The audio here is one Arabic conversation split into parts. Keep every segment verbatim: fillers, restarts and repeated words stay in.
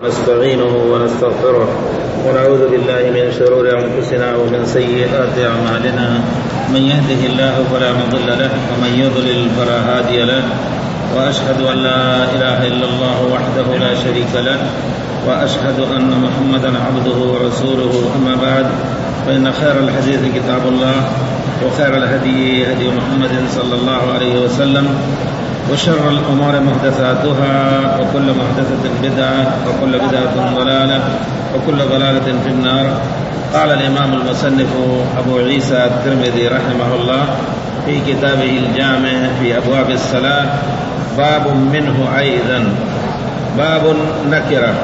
نستعينه ونستغفره ونعوذ بالله من شرور أنفسنا ومن سيئات أعمالنا. من يهده الله فلا مضل له ومن يضلل فلا هادي له، وأشهد أن لا إله إلا الله وحده لا شريك له، وأشهد أن محمدا عبده ورسوله. أما بعد، فإن خير الحديث كتاب الله، وخير الهدي هدي محمد صلى الله عليه وسلم، وشر الأمور محدثاتها، وكل محدثة بدعة، وكل بدعة ضلالة، وكل ضلالة في النار. قال الإمام المصنف أبو عيسى الترمذي رحمه الله في كتابه الجامع في أبواب الصلاة: باب منه أيضا، باب نكرة.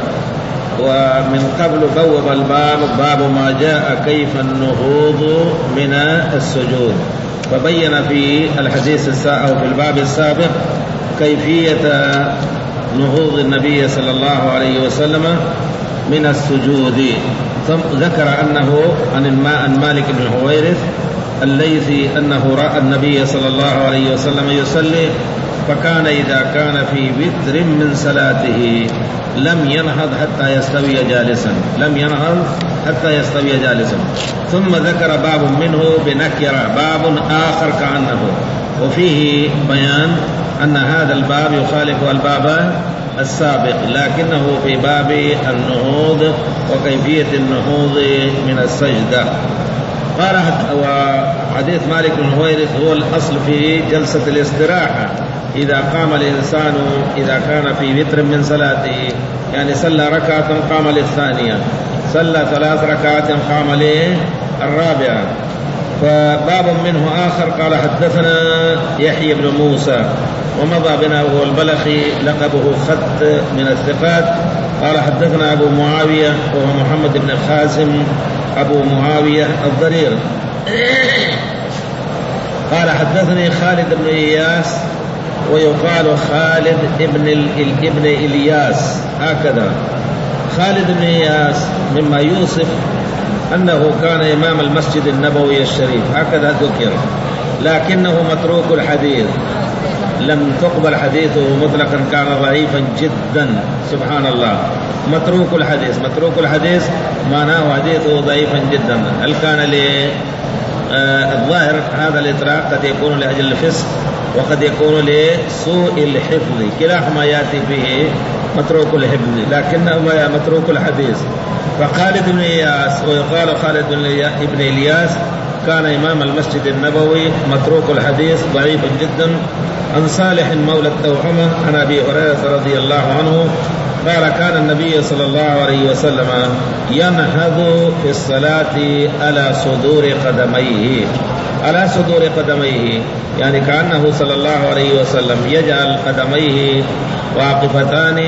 ومن قبل بوب الباب باب ما جاء كيف النهوض من السجود، فبين في الحديث أو في الباب السابق كيفية نهوض النبي صلى الله عليه وسلم من السجود. ثم ذكر أنه عن مالك بن هويرث الليثي أنه رأى النبي صلى الله عليه وسلم يصلي، فكان إذا كان في وتر من صلاته لم ينهض حتى يستوي جالسا لم ينهض حتى يستوي جالسا ثم ذكر باب منه بنكرة، باب آخر كأنه، وفيه بيان أن هذا الباب يخالف الباب السابق، لكنه في باب النهوض وكيفية النهوض من السجدة. قال وحديث مالك بن هويرث هو الأصل في جلسة الاستراحة، إذا قام الإنسان إذا كان في وتر من صلاته، يعني صلى ركعة قام للثانية، صلى ثلاث ركعات قام للرابعة. فباب منه آخر قال: حدثنا يحيى بن موسى ومضى بنا وهو البلخي لقبه خط من الثقات. قال: حدثنا أبو معاوية وهو محمد بن خازم أبو معاوية الضرير. قال: حدثني خالد بن إياس ويقال خالد ابن ابن إلياس، هكذا. خالد بن إياس مما يوصف أنه كان إمام المسجد النبوي الشريف، هكذا ذكر، لكنه متروك الحديث، لم تقبل حديثه مطلقا، كان ضعيفا جدا، سبحان الله. متروك الحديث، متروك الحديث معناه حديثه ضعيفا جدا. هل كان للظاهر هذا الإطلاق قد يكون لأجل الفسق وقد يكون لسوء الحفظ، كلاهما يأتي فيه متروك الحفظ، لكنه متروك الحديث. فخالد بن إياس ويقال خالد بن إلياس كان إمام المسجد النبوي متروك الحديث ضعيف جدا. عن صالح مولى التوأمة عن أبي هريرة رضي الله عنه قال: كان النبي صلى الله عليه وسلم ينهض في الصلاة على صدور قدميه، على صدور قدميه، يعني كأنه صلى الله عليه وسلم يجعل قدميه واقفتان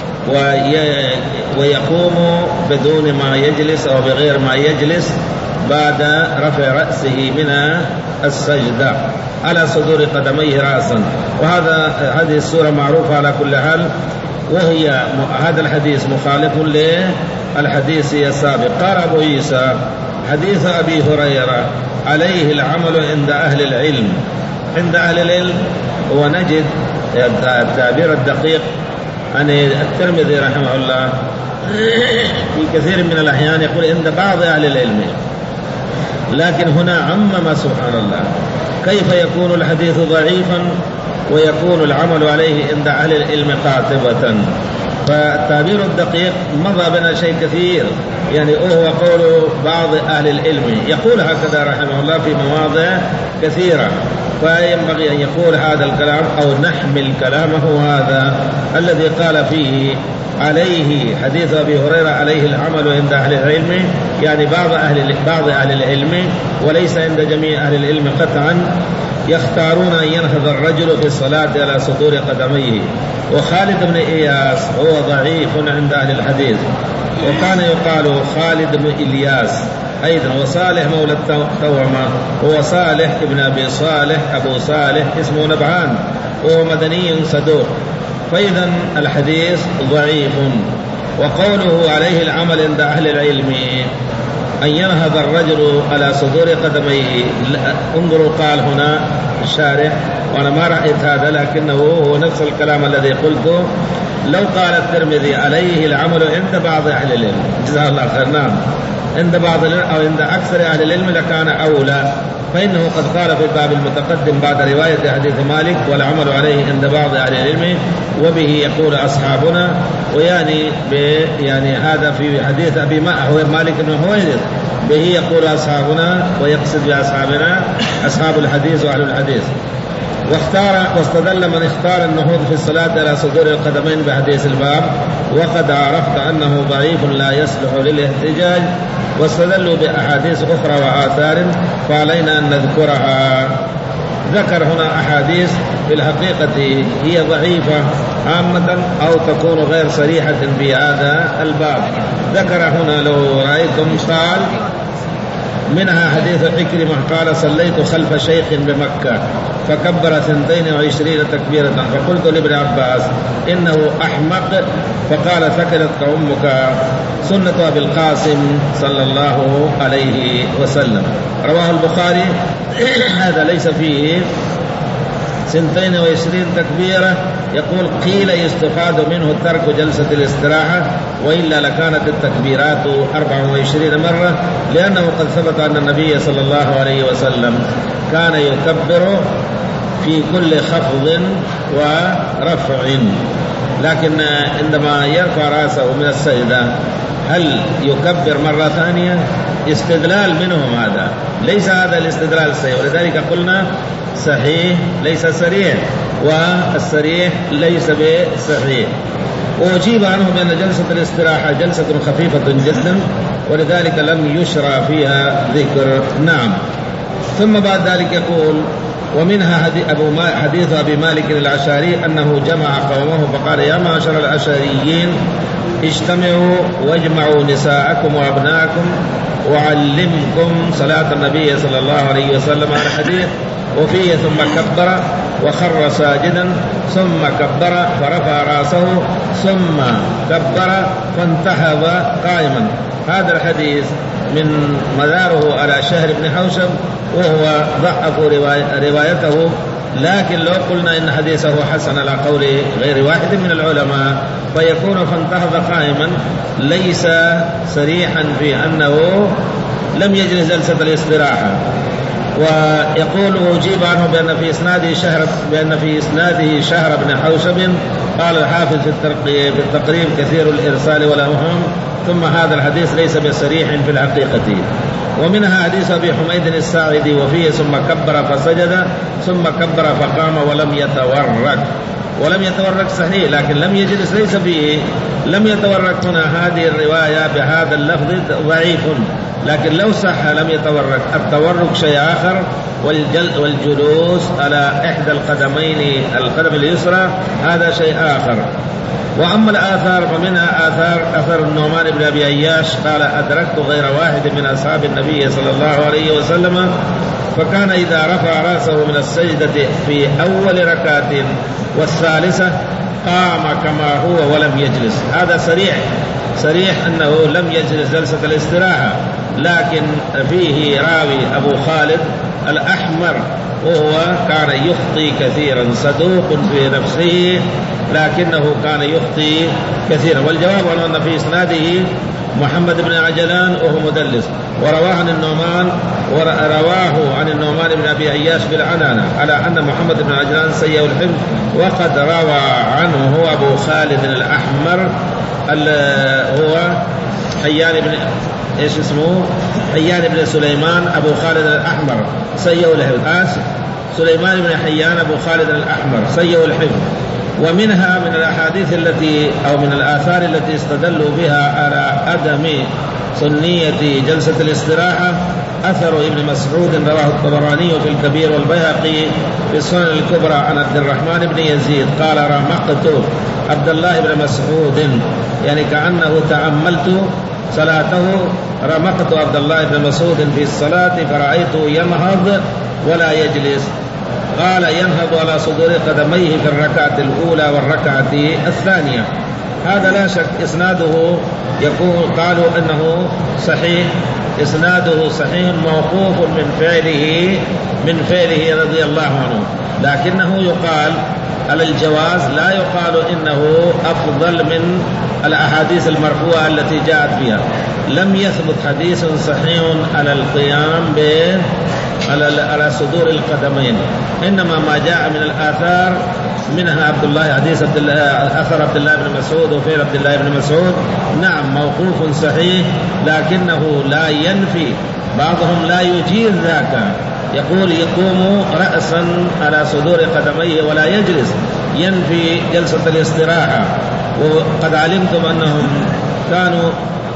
ويقوم بدون ما يجلس أو بغير ما يجلس بعد رفع رأسه من السجدة، على صدور قدميه رأسا. وهذا هذه السورة معروفة على كل حال، وهي هذا الحديث مخالف للحديث السابق. قال أبو عيسى: حديث أبي هريرة عليه العمل عند أهل العلم، عند أهل العلم. ونجد التعبير الدقيق عن الترمذي رحمه الله في كثير من الأحيان يقول عند بعض أهل العلم، لكن هنا عمم، سبحان الله. كيف يكون الحديث ضعيفا ويكون العمل عليه عند أهل العلم قاطبة؟ فالتعبير الدقيق مضى بنا شيء كثير، يعني هو قول بعض أهل العلم، يقول هكذا رحمه الله في مواضع كثيرة، فينبغي أن يقول هذا الكلام أو نحمل كلامه هذا الذي قال فيه عليه حديث أبي هريرة عليه العمل عند أهل العلم، يعني بعض أهل بعض أهل العلم وليس عند جميع أهل العلم قطعا، يختارون أن ينهض الرجل في الصلاة على صدور قدميه. وخالد بن إياس هو ضعيف عند أهل الحديث، وكان يقال خالد بن إلياس أيضا. وصالح مولى التوأمة هو صالح ابن أبي صالح أبو صالح اسمه نبعان، وهو مدني صدوق. فإذا الحديث ضعيف. وقوله عليه العمل عند أهل العلم أن ينهض الرجل على صدور قدميه، انظروا قال هنا الشارح وأنا ما رأيت هذا، لكنه هو نفس الكلام الذي قلته. لو قال الترمذي عليه العمل عند بعض أهل العلم جزاه الله خير، نعم عند بعض أو عند أكثر أهل العلم لكان أولى، فإنه قد قال في الباب المتقدم بعد رواية حديث مالك والعمل عليه عند بعض أهل العلم وبه يقول أصحابنا، ويعني يعني هذا في حديث أبي مالك بن حويرث به يقول أصحابنا ويقصد بأصحابنا أصحاب الحديث وأهل الحديث. واختار واستدل من اختار النهوض في الصلاة على صدور القدمين بحديث الباب وقد عرفت أنه ضعيف لا يصلح للاحتجاج، واستدلوا بأحاديث أخرى وآثار فعلينا أن نذكرها. ذكر هنا أحاديث في الحقيقة هي ضعيفة عامة أو تكون غير صريحة في هذا الباب. ذكر هنا لو رأيتم قال منها حديث عكرمة قال صليت خلف شيخ بمكة فكبر اثنتين وعشرين تكبيرة فقلت لابن عباس إنه أحمق فقال ثكلتك أمك سنة أبي القاسم صلى الله عليه وسلم. رواه البخاري. هذا ليس فيه سنتين وعشرين تكبيرة، يقول قيل يستفاد منه ترك جلسة الاستراحة وإلا لكانت التكبيرات أربع وعشرين مرة، لأنه قد ثبت أن النبي صلى الله عليه وسلم كان يكبر في كل خفض ورفع، لكن عندما يرفع رأسه من السجدة هل يكبر مرة ثانية؟ استدلال منهم هذا، ليس هذا الاستدلال الصحيح، ولذلك قلنا صحيح ليس صريح، والصريح ليس بصحيح. وأجيب عنه بأن جلسة الاستراحة جلسة خفيفة جدا ولذلك لم يشرع فيها ذكر. نعم. ثم بعد ذلك يقول ومنها حديث أبي مالك الأشعري أنه جمع قومه فقال يا معشر الأشعريين اجتمعوا واجمعوا نساءكم وأبناءكم وعلمكم صلاة النبي صلى الله عليه وسلم على الحديث. وفيه ثم كبر وخر ساجدا ثم كبر فرفع رأسه ثم كبر فانتهض قائما. هذا الحديث من مداره على شهر بن حوشب وهو ضعف روايته، لكن لو قلنا إن حديثه حسن على قول غير واحد من العلماء فيكون فانتهض قائما ليس صريحا في أنه لم يجلس جلسة الاستراحة. ويقول وأجيب عنه بأن في إسناده شهر بأن في إسناده شهر بن حوشب. قال الحافظ في التقريب كثير الإرسال والأوهام، ثم هذا الحديث ليس بصريح في الحقيقة. ومنها حديث أبي حميد الساعدي وفيه ثم كبر فسجد ثم كبر فقام ولم يتورك. ولم يتورك صحيح، لكن لم يجلس ليس فيه لم يتورك. هنا هذه الرواية بهذا اللفظ ضعيف، لكن لو صح لم يتورك. التورك شيء آخر، والجلوس على إحدى القدمين القدم اليسرى هذا شيء آخر. وأما الآثار فمنها آثار أثر النعمان بن أبي عياش قال أدركت غير واحد من أصحاب النبي صلى الله عليه وسلم فكان إذا رفع رأسه من السجدة في أول ركعة والثالثة قام كما هو ولم يجلس. هذا صريح صريح أنه لم يجلس جلسة الاستراحة، لكن فيه راوي أبو خالد الأحمر وهو كان يخطي كثيرا، صدوق في نفسه لكنه كان يخطي كثيرا. والجواب أن في إسناده محمد بن عجلان وهو مدلس، ورواه عن النعمان ورواه عن النعمان بن أبي عياش بالعنانة على أن محمد بن عجلان سيء الحفظ، وقد روى عنه هو أبو خالد الأحمر هو حيان بن إيش اسمه حيان بن سليمان أبو خالد الأحمر سيء الحفظ. سليمان بن حيان أبو خالد الأحمر سيء الحفظ. ومنها من الأحاديث التي أو من الآثار التي استدلوا بها على عدم سنية جلسة الاستراحة أثر ابن مسعود رواه الطبراني في الكبير والبيهقي في السنن الكبرى عن عبد الرحمن بن يزيد قال رمقت عبد الله بن مسعود، يعني كأنه تأملت صلاته، رمقت عبد الله بن مسعود في الصلاة فرأيته ينهض ولا يجلس. قال ينهض على صدور قدميه في الركعة الأولى والركعة الثانية. هذا لا شك إسناده يكون قالوا أنه صحيح، إسناده صحيح موقوف من فعله من فعله رضي الله عنه، لكنه يقال على الجواز، لا يقال إنه أفضل من الأحاديث المرفوعة التي جاءت بها. لم يثبت حديث صحيح على القيام ب على صدور القدمين، إنما ما جاء من الآثار منها عبد الله حديث عبد الله أثر عبد الله بن مسعود وفعل عبد الله بن مسعود نعم موقوف صحيح، لكنه لا ينفي، بعضهم لا يجيز ذاك، يقول يقوم رأسا على صدور قدميه ولا يجلس، ينفي جلسة الاستراحة. وقد علمتم أنهم كانوا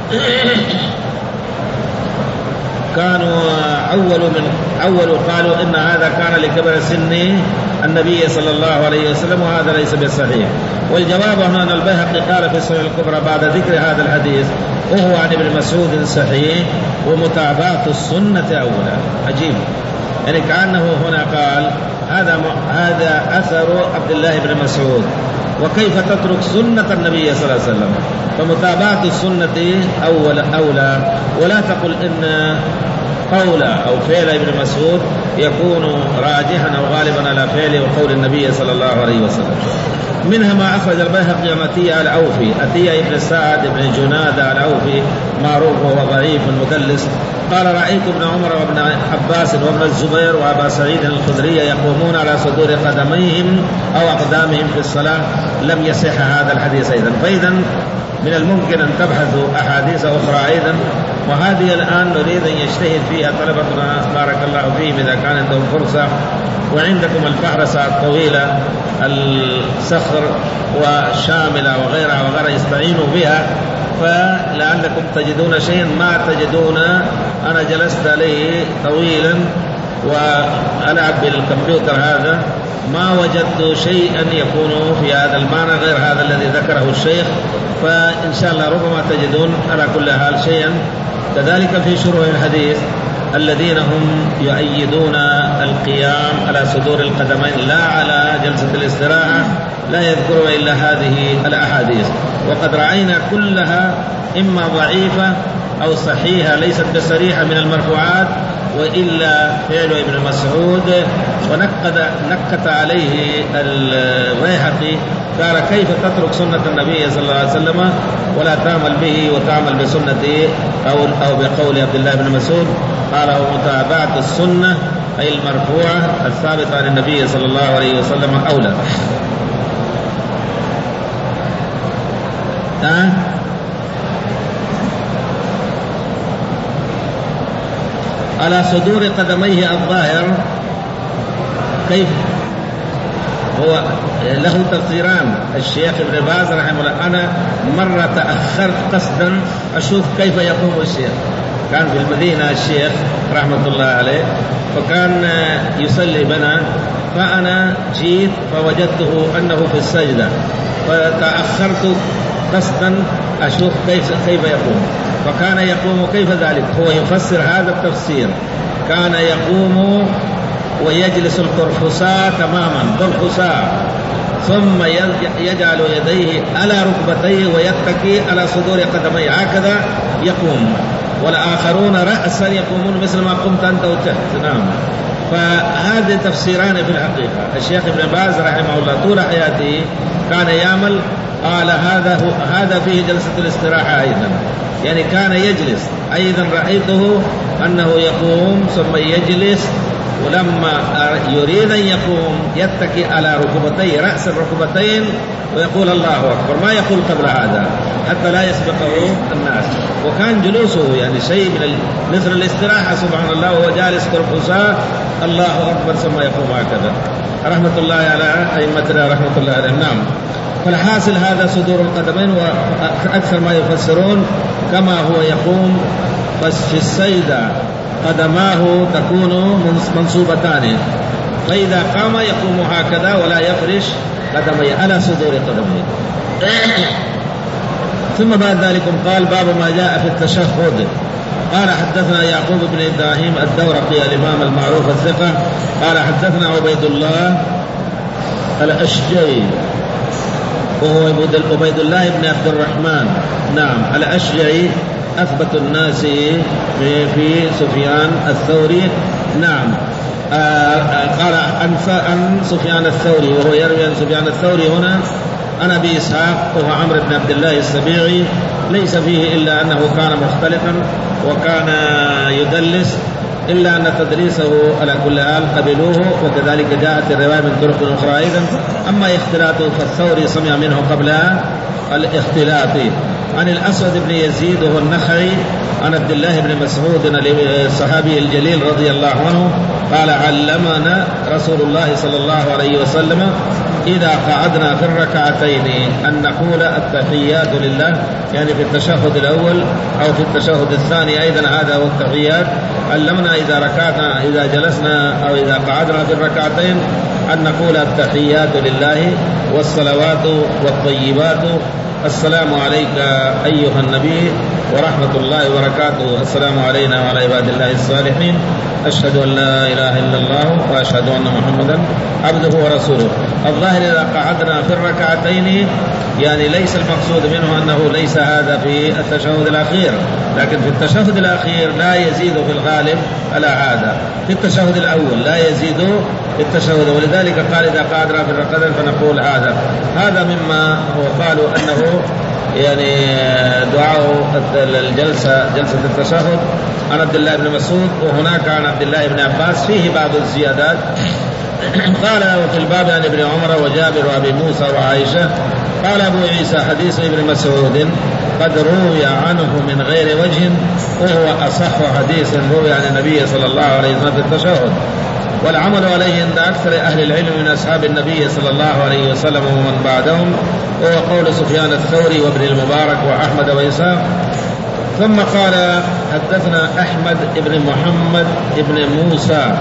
كانوا أول من أول قالوا إن هذا كان لكبر سن النبي صلى الله عليه وسلم، وهذا ليس بالصحيح. والجواب هنا أن البيهقي قال في السنن الكبرى بعد ذكر هذا الحديث وهو عن ابن مسعود صحيح ومتابعة السنة أولا. عجيب، يعني كأنه هنا قال هذا هذا أثر عبد الله بن مسعود، وكيف تترك سنة النبي صلى الله عليه وسلم؟ فمتابعة السنة أول أولى، ولا تقل إن قول أو فعل ابن مسعود يكون راجحا أو غالبا على فعل وقول النبي صلى الله عليه وسلم. منها ما أخرج البيهقي عن أتية العوفي، أتية ابن سعد بن جنادة العوفي معروف وهو ضعيف مدلس، قال رأيت ابن عمر وابن عباس وابن الزبير وأبا سعيد الخدري يقومون على صدور قدميهم أو أقدامهم في الصلاة، لم يصح هذا الحديث أيضا. فإذا من الممكن أن تبحثوا أحاديث أخرى أيضا، وهذه الآن نريد أن يجتهد فيها طلبتنا بارك الله فيهم إذا كان عندهم فرصة، وعندكم الفهرسة الطويلة الصخر وشاملة وغيرها وغيرها يستعينوا بها، فلعلكم تجدون شيئا ما تجدون. أنا جلست عليه طويلا وألعب بالكمبيوتر هذا، ما وجدت شيئا يكون في هذا المعنى غير هذا الذي ذكره الشيخ، فإن شاء الله ربما تجدون على كل حال شيئا. كذلك في شروح الحديث الذين هم يؤيدون القيام على صدور القدمين لا على جلسة الاستراحة لا يذكرون إلا هذه الأحاديث، وقد رأينا كلها إما ضعيفة أو صحيحة ليست بصريحة من المرفوعات، وإلا فعل ابن مسعود. ونقد نكت عليه البيهقي قال كيف تترك سنة النبي صلى الله عليه وسلم ولا تعمل به وتعمل بسنته أو أو بقول عبد الله بن مسعود؟ قال ومتابعة السنة أي المرفوعة الثابتة عن النبي صلى الله عليه وسلم أولى. أه؟ على صدور قدميه الظاهر كيف هو له تفسيران. الشيخ ابن باز رحمه الله أنا مرة تأخرت قصدا أشوف كيف يقوم الشيخ، كان في المدينة الشيخ رحمة الله عليه فكان يصلي بنا، فأنا جيت فوجدته أنه في السجدة فتأخرت قصدا أشوف كيف كيف يقوم، فكان يقوم كيف ذلك؟ هو يفسر هذا التفسير، كان يقوم ويجلس القرفصاء تماما قرفصاء، ثم يجعل يديه على ركبتيه ويتكي على صدور قدميه، هكذا يقوم. والآخرون رأسا يقومون مثل ما قمت أنت وتحت. نعم، فهذه تفسيران في الحقيقة. الشيخ ابن باز رحمه الله طول حياته كان يعمل، قال هذا هو هذا فيه جلسة الاستراحة أيضا، يعني كان يجلس. أيضا رأيته أنه يقوم ثم يجلس، ولما يريد أن يقوم يتكي على ركبتيه رأس الركبتين ويقول الله أكبر، ما يقول قبل هذا حتى لا يسبقه الناس. وكان جلوسه يعني شيء من مثل الاستراحة سبحان الله، وهو جالس قرفصاء الله أكبر ثم يقوم هكذا. رحمة الله على أئمتنا رحمة الله عليهم. نعم، فالحاصل هذا صدور القدمين، وأكثر ما يفسرون كما هو يقوم، بس في السيدة قدماه تكون منصوبتان، فإذا قام يقوم هكذا ولا يفرش قدميه على صدور قدميه. ثم بعد ذلك قال باب ما جاء في التشهد. قال حدثنا يعقوب بن إبراهيم الدورقي الإمام المعروف الثقة قال حدثنا عبيد الله الأشجعي وهو عبيد الله بن عبد الرحمن نعم الأشجعي أثبت الناس في سفيان الثوري نعم. آه قال عن سفيان الثوري وهو يروي عن سفيان الثوري هنا عن أبي إسحاق وهو عمرو بن عبد الله السبيعي، ليس فيه إلا أنه كان مختلفا وكان يدلس، إلا أن تدريسه على كل حال قبلوه، وكذلك جاءت الرواية من طرق أخرى أيضا. أما اختلاطه فالثوري سمع منه قبل الاختلاط. عن الأسود بن يزيد وهو النخعي عن عبد الله بن مسعود الصحابي الجليل رضي الله عنه قال علمنا رسول الله صلى الله عليه وسلم إذا قعدنا في الركعتين أن نقول التحيات لله، يعني في التشهد الأول أو في التشهد الثاني أيضا هذا هو التحيات. علمنا إذا ركعنا إذا جلسنا أو إذا قعدنا في الركعتين أن نقول التحيات لله والصلوات والطيبات، السلام عليك أيها النبي ورحمة الله وبركاته، السلام علينا وعلى عباد الله الصالحين، أشهد أن لا إله إلا الله وأشهد أن محمدا عبده ورسوله. الظاهر إذا قعدنا في الركعتين يعني ليس المقصود منه أنه ليس هذا في التشهد الأخير، لكن في التشهد الأخير لا يزيد في الغالب على هذا، في التشهد الأول لا يزيد في التشهد، ولذلك قال إذا قعدنا في الركعتين فنقول هذا. هذا مما هو قالوا أنه يعني دعاء الجلسة جلسة التشهد عن عبد الله بن مسعود، وهناك عن عبد الله بن عباس فيه بعض الزيادات. قال وفي الباب عن ابن عمر وجابر وابي موسى وعائشة. قال أبو عيسى حديث ابن مسعود قد روي عنه من غير وجه وهو أصح حديث روي عن النبي صلى الله عليه وسلم في التشهد، والعمل عليه عند أكثر أهل العلم من أصحاب النبي صلى الله عليه وسلم ومن بعدهم، وهو قول سفيان الثوري وابن المبارك وأحمد وإسحاق. ثم قال حدثنا أحمد بن محمد بن موسى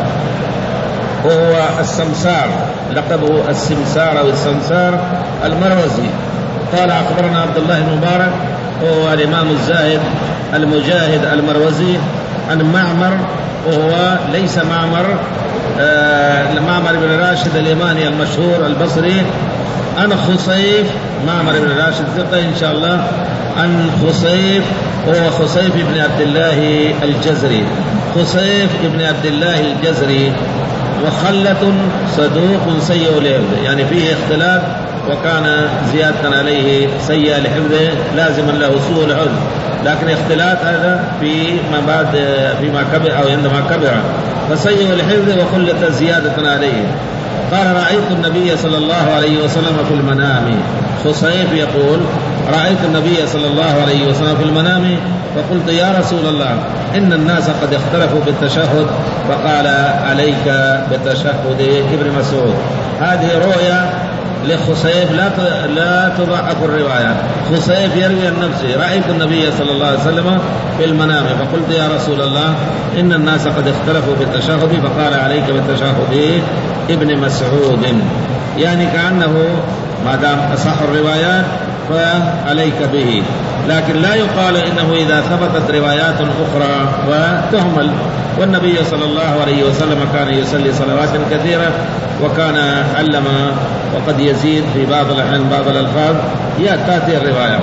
وهو السمسار، لقبه السمسار أو السمسار المروزي. قال أخبرنا عبد الله بن مبارك وهو الإمام الزاهد المجاهد المروزي عن معمر وهو ليس معمر آه معمر بن راشد اليماني المشهور البصري، عن خصيف معمر بن راشد ثقة إن شاء الله، عن خصيف وهو خصيف بن عبد الله الجزري، خصيف بن عبد الله الجزري وخلة صدوق سيء الحفظ، يعني فيه اختلاف وكان زيادة عليه سيء الحفظ لازما له سوء الحفظ، لكن اختلاف هذا في ما بعد فيما كبر أو عندما كبر فسيء الحفظ وخلة زيادة عليه. قال رأيت النبي صلى الله عليه وسلم في المنام، خصيف يقول رأيت النبي صلى الله عليه وسلم في المنام فقلت يا رسول الله إن الناس قد اختلفوا بالتشهد، فقال عليك بتشهد ابن مسعود. هذه رؤيا لخصيف لا لا تضعف الروايات. خصيف يروي عن نفسه رأيت النبي صلى الله عليه وسلم في المنام فقلت يا رسول الله إن الناس قد اختلفوا بالتشهد، فقال عليك بالتشهد ابن مسعود، يعني كأنه ما دام أصح الروايات فعليك به، لكن لا يقال إنه إذا ثبتت روايات أخرى وتهمل. والنبي صلى الله عليه وسلم كان يصلي صلوات كثيرة وكان علم وقد يزيد في بعض الأحيان بعض الألفاظ تأتي الرواية.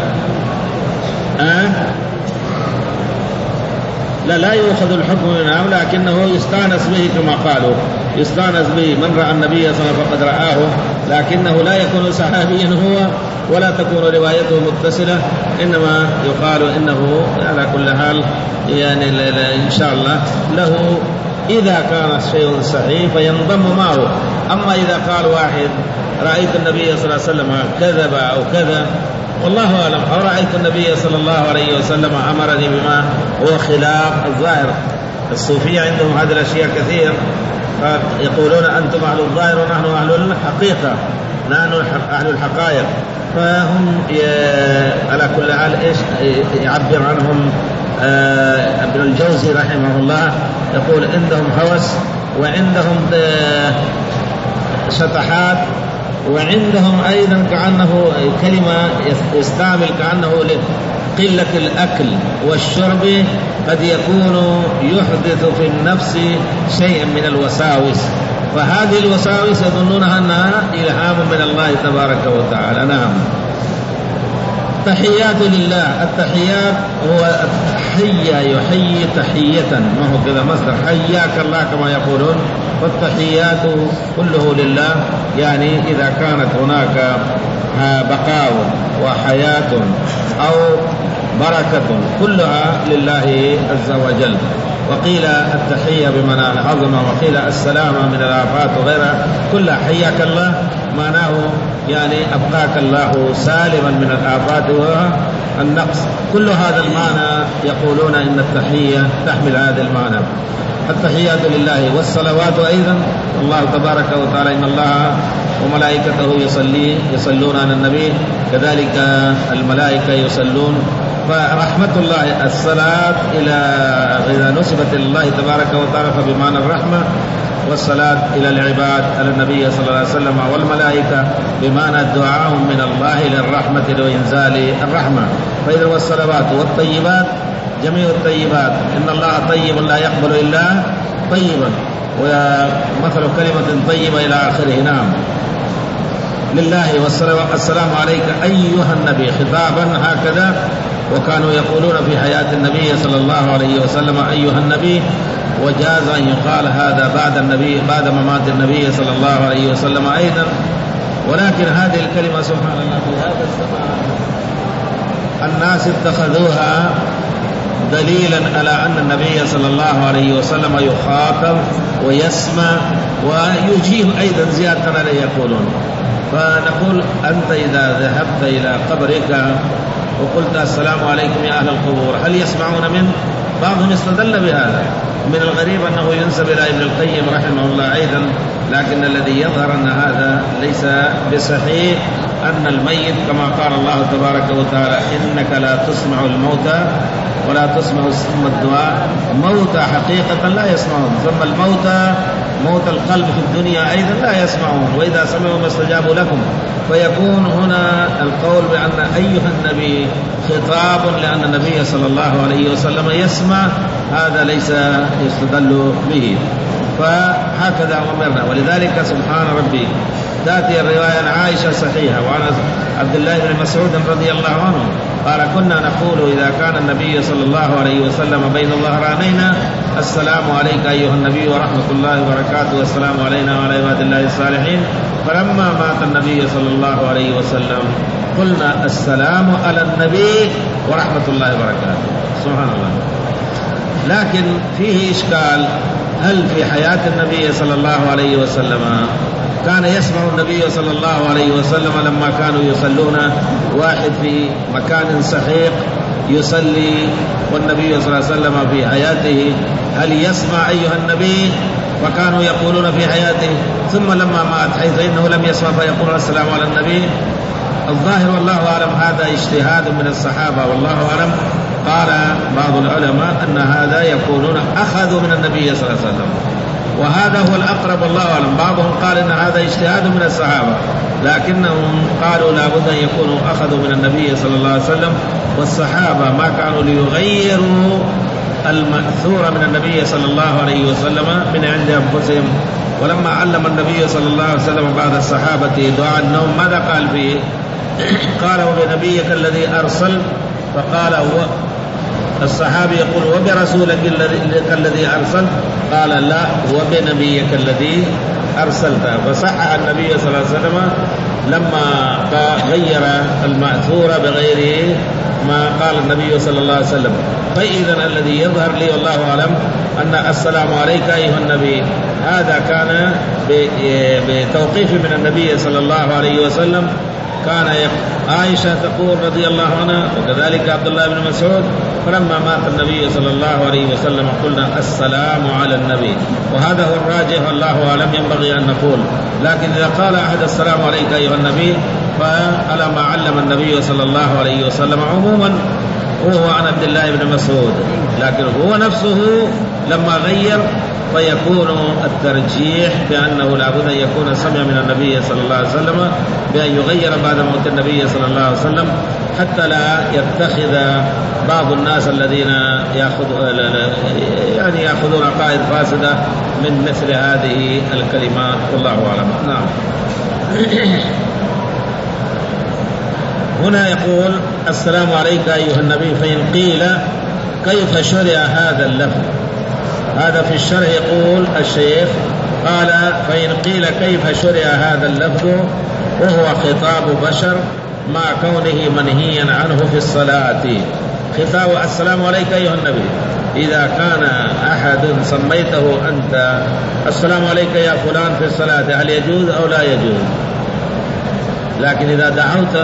أه؟ لا لا يؤخذ الحكم منها، لكنه يستانس به كما قالوا، يستانس به من رأى النبي صلى الله عليه وسلم فقد رآه، لكنه لا يكون صحابيا هو ولا تكون روايته متصلة، إنما يقال إنه على كل حال يعني إن شاء الله له إذا كان شيء صحيح فينضم معه. أما إذا قال واحد رأيت النبي صلى الله عليه وسلم كذب أو كذا والله أعلم، أو رأيت النبي صلى الله عليه وسلم أمرني بما هو خلاف الظاهر. الصوفية عندهم هذه الأشياء كثير، يقولون أنتم أهل الظاهر ونحن أهل الحقيقة، نحن أهل الحقائق، فهم على كل حال إيش يعبر عنهم آه ابن الجوزي رحمه الله، يقول عندهم هوس وعندهم شطحات وعندهم أيضا كأنه كلمة يستعمل كأنه لقلة الأكل والشرب قد يكون يحدث في النفس شيئا من الوساوس، فهذه الوساوس يظنونها أنها إلهام من الله تبارك وتعالى. نعم. التحيات لله. التحيات هو حي يحيي تحية، ما هو كذا مصدر حياك الله كما يقولون. فالتحيات كله لله، يعني إذا كانت هناك بقاء وحياة أو بركة كلها لله عز وجل. وقيل التحية بمعنى العظمة، وقيل السلامة من الآفات وغيرها، كلها حياك الله معناه يعني أبقاك الله سالما من الآفات والنقص. كل هذا المعنى يقولون إن التحية تحمل هذا المعنى. التحيات لله. والصلوات أيضا، الله تبارك وتعالى إن الله وملائكته يصلي يصلون على النبي، كذلك الملائكة يصلون. فرحمة الله الصلاة إلى إذا نسبت إلى الله تبارك وتعالى فبمعنى الرحمة، والصلاة إلى العباد على النبي صلى الله عليه وسلم والملائكة بمعنى الدعاء من الله للرحمة وإنزال الرحمة. فإذا والصلوات والطيبات جميع الطيبات، إن الله طيب لا يقبل إلا طيبا، ومثل كلمة طيبة إلى آخره. نعم لله. والسلام عليك أيها النبي خطابا هكذا، وكانوا يقولون في حياة النبي صلى الله عليه وسلم أيها النبي، وجاز أن يقال هذا بعد النبي بعد ممات النبي صلى الله عليه وسلم أيضا. ولكن هذه الكلمة سبحان الله في هذا الزمان الناس اتخذوها دليلا على أن النبي صلى الله عليه وسلم يخاطب ويسمع ويجيب أيضا زيادة عليه يقولون. فنقول أنت إذا ذهبت إلى قبرك وقلت السلام عليكم يا أهل القبور، هل يسمعون منه؟ بعضهم استدل بهذا. من الغريب أنه ينسب إلى ابن القيم رحمه الله أيضا، لكن الذي يظهر أن هذا ليس بصحيح، أن الميت كما قال الله تبارك وتعالى إنك لا تسمع الموتى ولا تسمع الصم الدعاء، موتى حقيقة لا يسمعون، ثم الموتى موت القلب في الدنيا أيضا لا يسمعون، وإذا سمعوا ما استجابوا لكم. فيكون هنا القول بأن أيها النبي خطاب لأن النبي صلى الله عليه وسلم يسمع، هذا ليس يستدل به. فهكذا أمرنا. ولذلك سبحان ربي تأتي الرواية عن عائشة صحيحة وعن عبد الله بن مسعود رضي الله عنه قال كنا نقول إذا كان النبي صلى الله عليه وسلم بين ظهرانينا السلام عليك أيها النبي ورحمة الله وبركاته والسلام علينا وعلى عباد الله الصالحين. فلما مات النبي صلى الله عليه وسلم قلنا السلام على النبي ورحمة الله وبركاته. سبحان الله. لكن فيه إشكال، هل في حياة النبي صلى الله عليه وسلم كان يسمع النبي صلى الله عليه وسلم لما كانوا يصلون، واحد في مكان سحيق يصلي والنبي صلى الله عليه وسلم في حياته، هل يسمع أيها النبي؟ وكانوا يقولون في حياته، ثم لما مات حيث إنه لم يسمع فيقول السلام على النبي. الظاهر والله أعلم هذا اجتهاد من الصحابة والله أعلم. قال بعض العلماء أن هذا يكونون أخذوا من النبي صلى الله عليه وسلم، وهذا هو الأقرب والله أعلم. بعضهم قال أن هذا اجتهاد من الصحابة، لكنهم قالوا لابد أن يكونوا أخذوا من النبي صلى الله عليه وسلم، والصحابة ما كانوا ليغيروا المأثور من النبي صلى الله عليه وسلم من عند أنفسهم. ولما علم النبي صلى الله عليه وسلم بعض الصحابة دعاء النوم ماذا قال فيه؟ قال وبنبيك الذي أرسل، فقال هو الصحابي يقول وبرسولك الذي أرسل، قال لا وبنبيك الذي أرسلت. فصحح النبي صلى الله عليه وسلم لما غير المأثور بغير ما قال النبي صلى الله عليه وسلم. فإذا الذي يظهر لي والله أعلم أن السلام عليك أيها النبي هذا كان بتوقيف من النبي صلى الله عليه وسلم. كان عائشة تقول رضي الله عنها وكذلك عبد الله بن مسعود فلما مات النبي صلى الله عليه وسلم قلنا السلام على النبي، وهذا هو الراجح والله أعلم ينبغي أن نقول. لكن إذا قال أحد السلام عليك أيها النبي فعلى ما علم النبي صلى الله عليه وسلم عموما وهو عن عبد الله بن مسعود، لكن هو نفسه لما غير فيكون الترجيح بأنه لابد أن يكون سمع من النبي صلى الله عليه وسلم بأن يغير بعد موت النبي صلى الله عليه وسلم، حتى لا يتخذ بعض الناس الذين يأخذ يعني يأخذون عقائد فاسدة من مثل هذه الكلمات والله أعلم. نعم. هنا يقول السلام عليك أيها النبي، فإن قيل كيف شرع هذا اللفظ؟ هذا في الشرح يقول الشيخ قال فإن قيل كيف شرع هذا اللفظ وهو خطاب بشر مع كونه منهيا عنه في الصلاة. خطاب السلام عليك أيها النبي، إذا كان أحد سميته أنت السلام عليك يا فلان في الصلاة هل يجوز أو لا يجوز؟ لكن إذا دعوت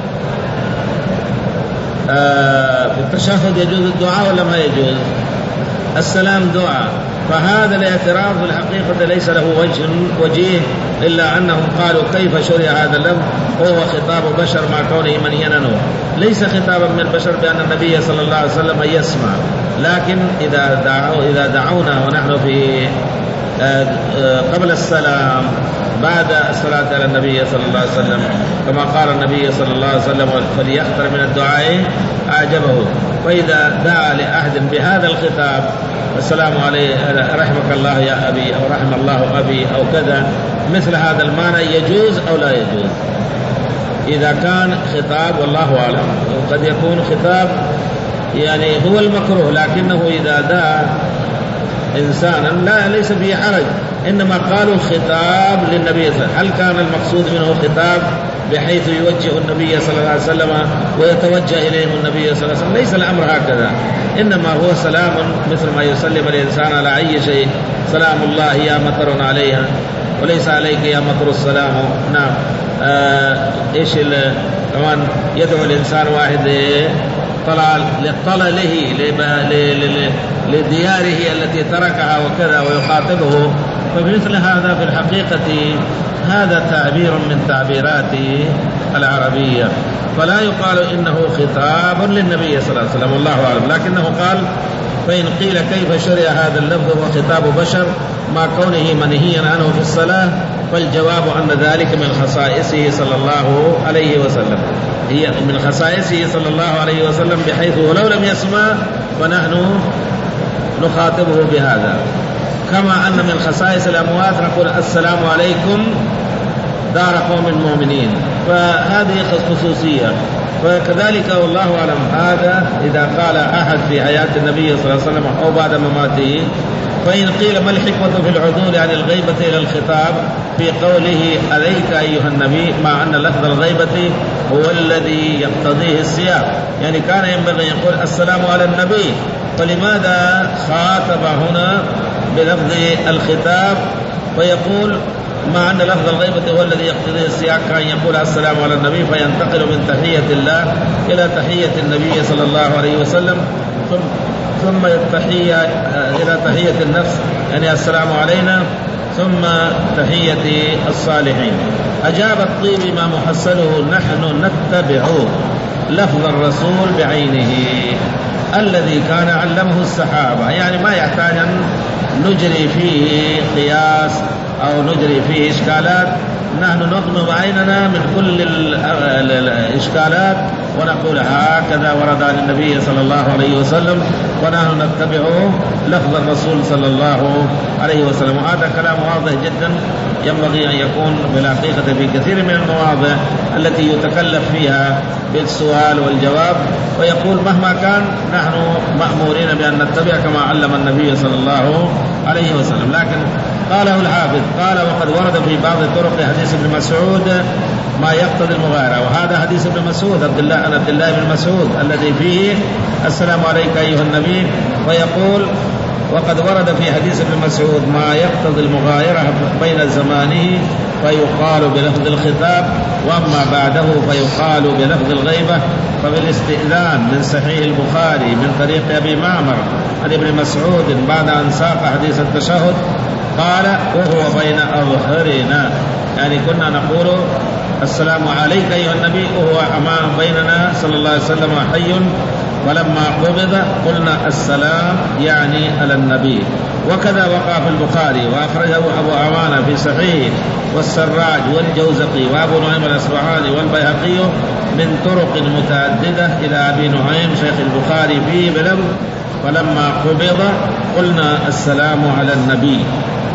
آه في التشهد يجوز الدعاء ولا ما يجوز؟ السلام دعاء، فهذا الاعتراض بالحقيقة ليس له وجه وجيه إلا أنهم قالوا كيف شرع هذا اللفظ وهو خطاب بشر مع كونه منهيا عنه. ليس خطابا من البشر بأن النبي صلى الله عليه وسلم يسمع، لكن إذا دعوا إذا دعونا ونحن في قبل السلام بعد الصلاة على النبي صلى الله عليه وسلم كما قال النبي صلى الله عليه وسلم فليختر من الدعاء أعجبه، فإذا دعا لأحد بهذا الخطاب السلام عليه رحمك الله يا أبي أو رحم الله أبي أو كذا مثل هذا المعنى يجوز أو لا يجوز؟ إذا كان خطاب والله أعلم قد يكون خطاب يعني هو المكروه، لكنه إذا دعا إنسانا لا ليس فيه حرج، إنما قالوا خطاب للنبي صلى الله عليه وسلم. هل كان المقصود منه خطاب بحيث يوجه النبي صلى الله عليه وسلم ويتوجه إليهم النبي صلى الله عليه وسلم؟ ليس الأمر هكذا، إنما هو سلام مثل ما يسلم الإنسان على أي شيء، سلام الله يا مطر عليها وليس عليك يا مطر السلام. نعم آه إيش كمان يدعو الإنسان واحد طلع لطلله لدياره التي تركها وكذا ويخاطبه، فبمثل هذا في الحقيقة هذا تعبير من تعبيرات العربية، فلا يقال إنه خطاب للنبي صلى الله عليه وسلم والله أعلم، لكنه قال فإن قيل كيف شرع هذا اللفظ وخطاب بشر مع كونه منهيا عنه في الصلاة فالجواب أن ذلك من خصائصه صلى الله عليه وسلم، هي من خصائصه صلى الله عليه وسلم بحيث ولو لم يسمع فنحن نخاطبه بهذا، كما أن من خصائص الأموات نقول السلام عليكم دار قوم مؤمنين، فهذه خصوصية. فكذلك والله أعلم هذا إذا قال أحد في حياة النبي صلى الله عليه وسلم أو بعد مماته. فإن قيل ما الحكمة في العدول عن الغيبة إلى الخطاب في قوله عليك أيها النبي مع أن لفظ الغيبة هو الذي يقتضيه السياق، يعني كان ينبغي أن يقول السلام على النبي، فلماذا خاطب هنا بلفظ الخطاب ويقول مع أن لفظ الغيبة هو الذي يقتضيه السياق؟ كان يقول السلام على النبي فينتقل من تحية الله إلى تحية النبي صلى الله عليه وسلم ثم ثم التحية إلى تحية النفس يعني السلام علينا ثم تحية الصالحين. أجاب الطيبي ما محصله نحن نتبع لفظ الرسول بعينه الذي كان علمه الصحابة، يعني ما يحتاج أن نجري فيه قياس أو نجري فيه إشكالات، نحن نغمض عيننا من كل الإشكالات ونقول هكذا ورد عن النبي صلى الله عليه وسلم ونحن نتبع لفظ الرسول صلى الله عليه وسلم. وهذا كلام واضح جدا ينبغي أن يكون بالحقيقة في كثير من المواضع التي يتكلف فيها بالسؤال والجواب، ويقول مهما كان نحن مأمورين بأن نتبع كما علم النبي صلى الله عليه وسلم. لكن قاله الحافظ قال وقد ورد في بعض طرق حديث ابن مسعود ما يقتضي المغايرة، وهذا حديث ابن مسعود عبد الله عن عبد الله بن مسعود الذي فيه السلام عليك أيها النبي، ويقول وقد ورد في حديث ابن مسعود ما يقتضي المغايرة بين زمانه فيقال بلفظ الخطاب، وأما بعده فيقال بلفظ الغيبة. فبالاستئذان من صحيح البخاري من طريق أبي معمر عن ابن مسعود بعد أن ساق حديث التشهد قال وهو بين أظهرنا، يعني كنا نقول السلام عليك أيها النبي وهو أمام بيننا صلى الله عليه وسلم حي، ولما قبض قلنا السلام يعني على النبي. وكذا وقع في البخاري وأخرجه أبو عوانة في صحيح والسراج والجوزقي وأبو نعيم الأصبهاني والبيهقي من طرق متعددة إلى أبي نعيم شيخ البخاري فيه بلفظ فلما قبض قلنا السلام على النبي.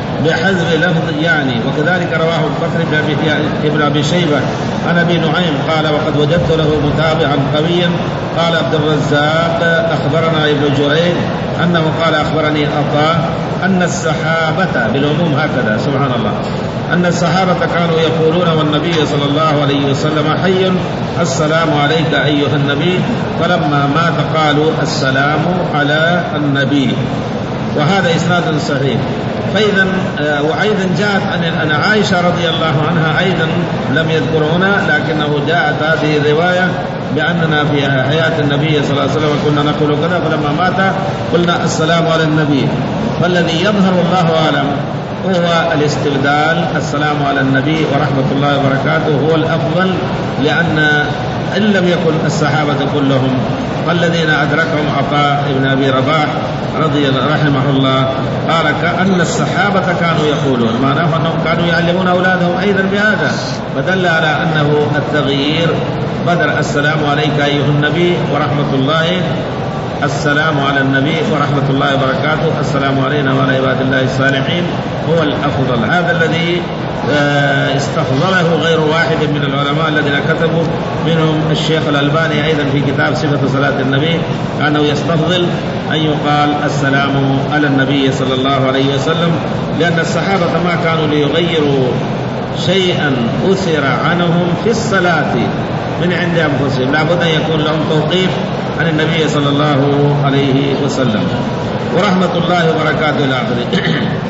بحذف لفظ يعني. وكذلك رواه بكر بن أبي شيبة عن أبي نعيم قال وقد وجدت له متابعا قويا. قال عبد الرزاق أخبرنا ابن جريج أنه قال أخبرني عطاء أن الصحابة بالعموم هكذا سبحان الله أن الصحابة كانوا يقولون والنبي صلى الله عليه وسلم حي السلام عليك أيها النبي، فلما مات قالوا السلام على النبي. وهذا إسناد صحيح. فإذا وأيضا جاءت أن عائشة رضي الله عنها أيضا لم يذكر هنا، لكنه جاءت هذه الرواية بأننا في حياة النبي صلى الله عليه وسلم كنا نقول كذا فلما مات قلنا السلام على النبي. فالذي يظهر الله أعلم هو الاستبدال السلام على النبي ورحمة الله وبركاته هو الأفضل، لأن إن لم يكن الصحابة كلهم فالذين أدركهم عطاء بن أبي رباح رضي الله رحمه الله قال كأن الصحابة كانوا يقولون، معناه أنهم كانوا يعلمون أولادهم أيضا بهذا، فدل على أنه التغيير بدل السلام عليك أيها النبي ورحمة الله السلام على النبي ورحمة الله وبركاته السلام علينا وعلى عباد الله الصالحين هو الأفضل. هذا الذي استفضله غير واحد من العلماء الذين كتبوا، منهم الشيخ الألباني أيضا في كتاب صفة صلاة النبي أنه يستفضل أن يقال السلام على النبي صلى الله عليه وسلم، لأن الصحابة ما كانوا ليغيروا شيئا أثر عنهم في الصلاة من عند أنفسهم، لابد أن يكون لهم توقيف عن النبي صلى الله عليه وسلم ورحمة الله وبركاته إلى آخره.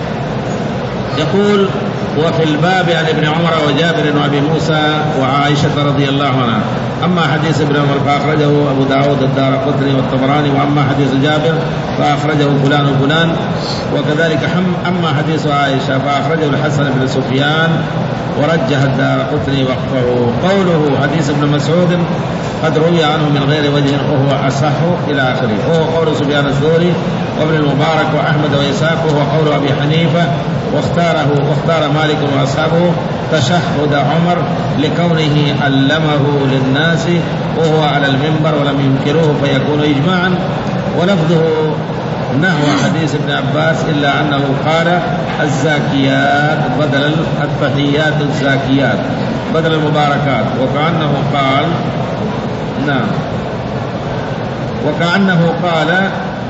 يقول وفي الباب عن ابن عمر وجابر وابي موسى وعائشة رضي الله عنها. أما حديث ابن عمر فأخرجه أبو داود الدارقطني والطبراني، وأما حديث جابر فأخرجه فلان وفلان، وكذلك أما حديث عائشة فأخرجه الحسن بن سفيان ورجح الدارقطني وقفه. قوله حديث ابن مسعود قد روي عنه من غير وجه وهو أصح إلى آخره، وهو قول سفيان الثوري وابن المبارك وأحمد وإسحاق، وهو قول أبي حنيفة واختاره واختار مالك وأصحابه تشهد عمر لكونه علمه للناس وهو على المنبر ولم ينكروه فيكون إجماعا. ولفظه نحو حديث ابن عباس إلا أنه قال الزاكيات بدل التحيات الزاكيات بدل المباركات، وكأنه قال نعم وكأنه قال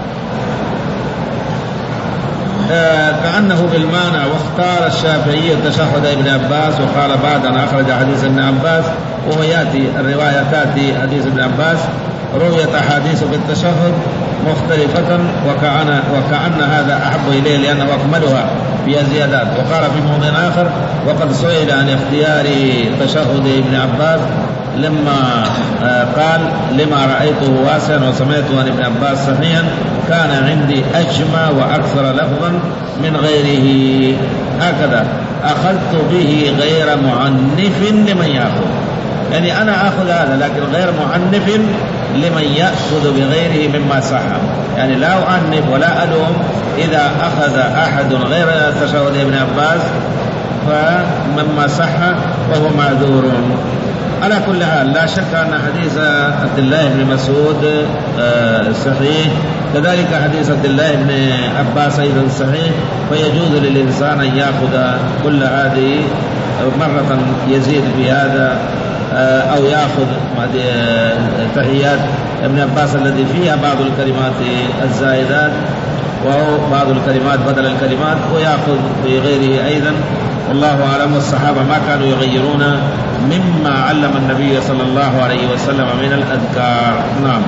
آه كأنه بالمعنى. واختار الشافعي التشهد ابن عباس، وقال بعد أن أخرج حديث ابن عباس، وهو يأتي الرواية تأتي حديث ابن عباس رويت أحاديث في التشهد مختلفة وكأن, وكأن هذا أحب إليه لأنه أكملها فيها زيادات. وقال في موضع آخر وقد سئل عن اختيار تشهد ابن عباس لما آه قال لما رأيته واسعا وسمعته عن ابن عباس صحيحا كان عندي أجمع وأكثر لفظا من غيره، هكذا أخذت به غير معنف لمن يأخذ، يعني أنا أخذ هذا لكن غير معنف لمن يأخذ بغيره مما صح، يعني لا أعنف ولا ألوم إذا أخذ أحد غير تشهد ابن عباس فمما صح وهو معذور. على كل حال لا شك أن حديث عبد الله بن مسعود صحيح، كذلك حديث عبد الله بن عباس أيضا صحيح، فيجوز للإنسان أن يأخذ كل هذه مرة يزيد في هذا أو يأخذ تحيات ابن عباس الذي فيها بعض الكلمات الزائدات وبعض الكلمات بدل الكلمات، ويأخذ في غيره أيضا، والله أعلم. والصحابة ما كانوا يغيرون مما علم النبي صلى الله عليه وسلم من الأذكار. نعم.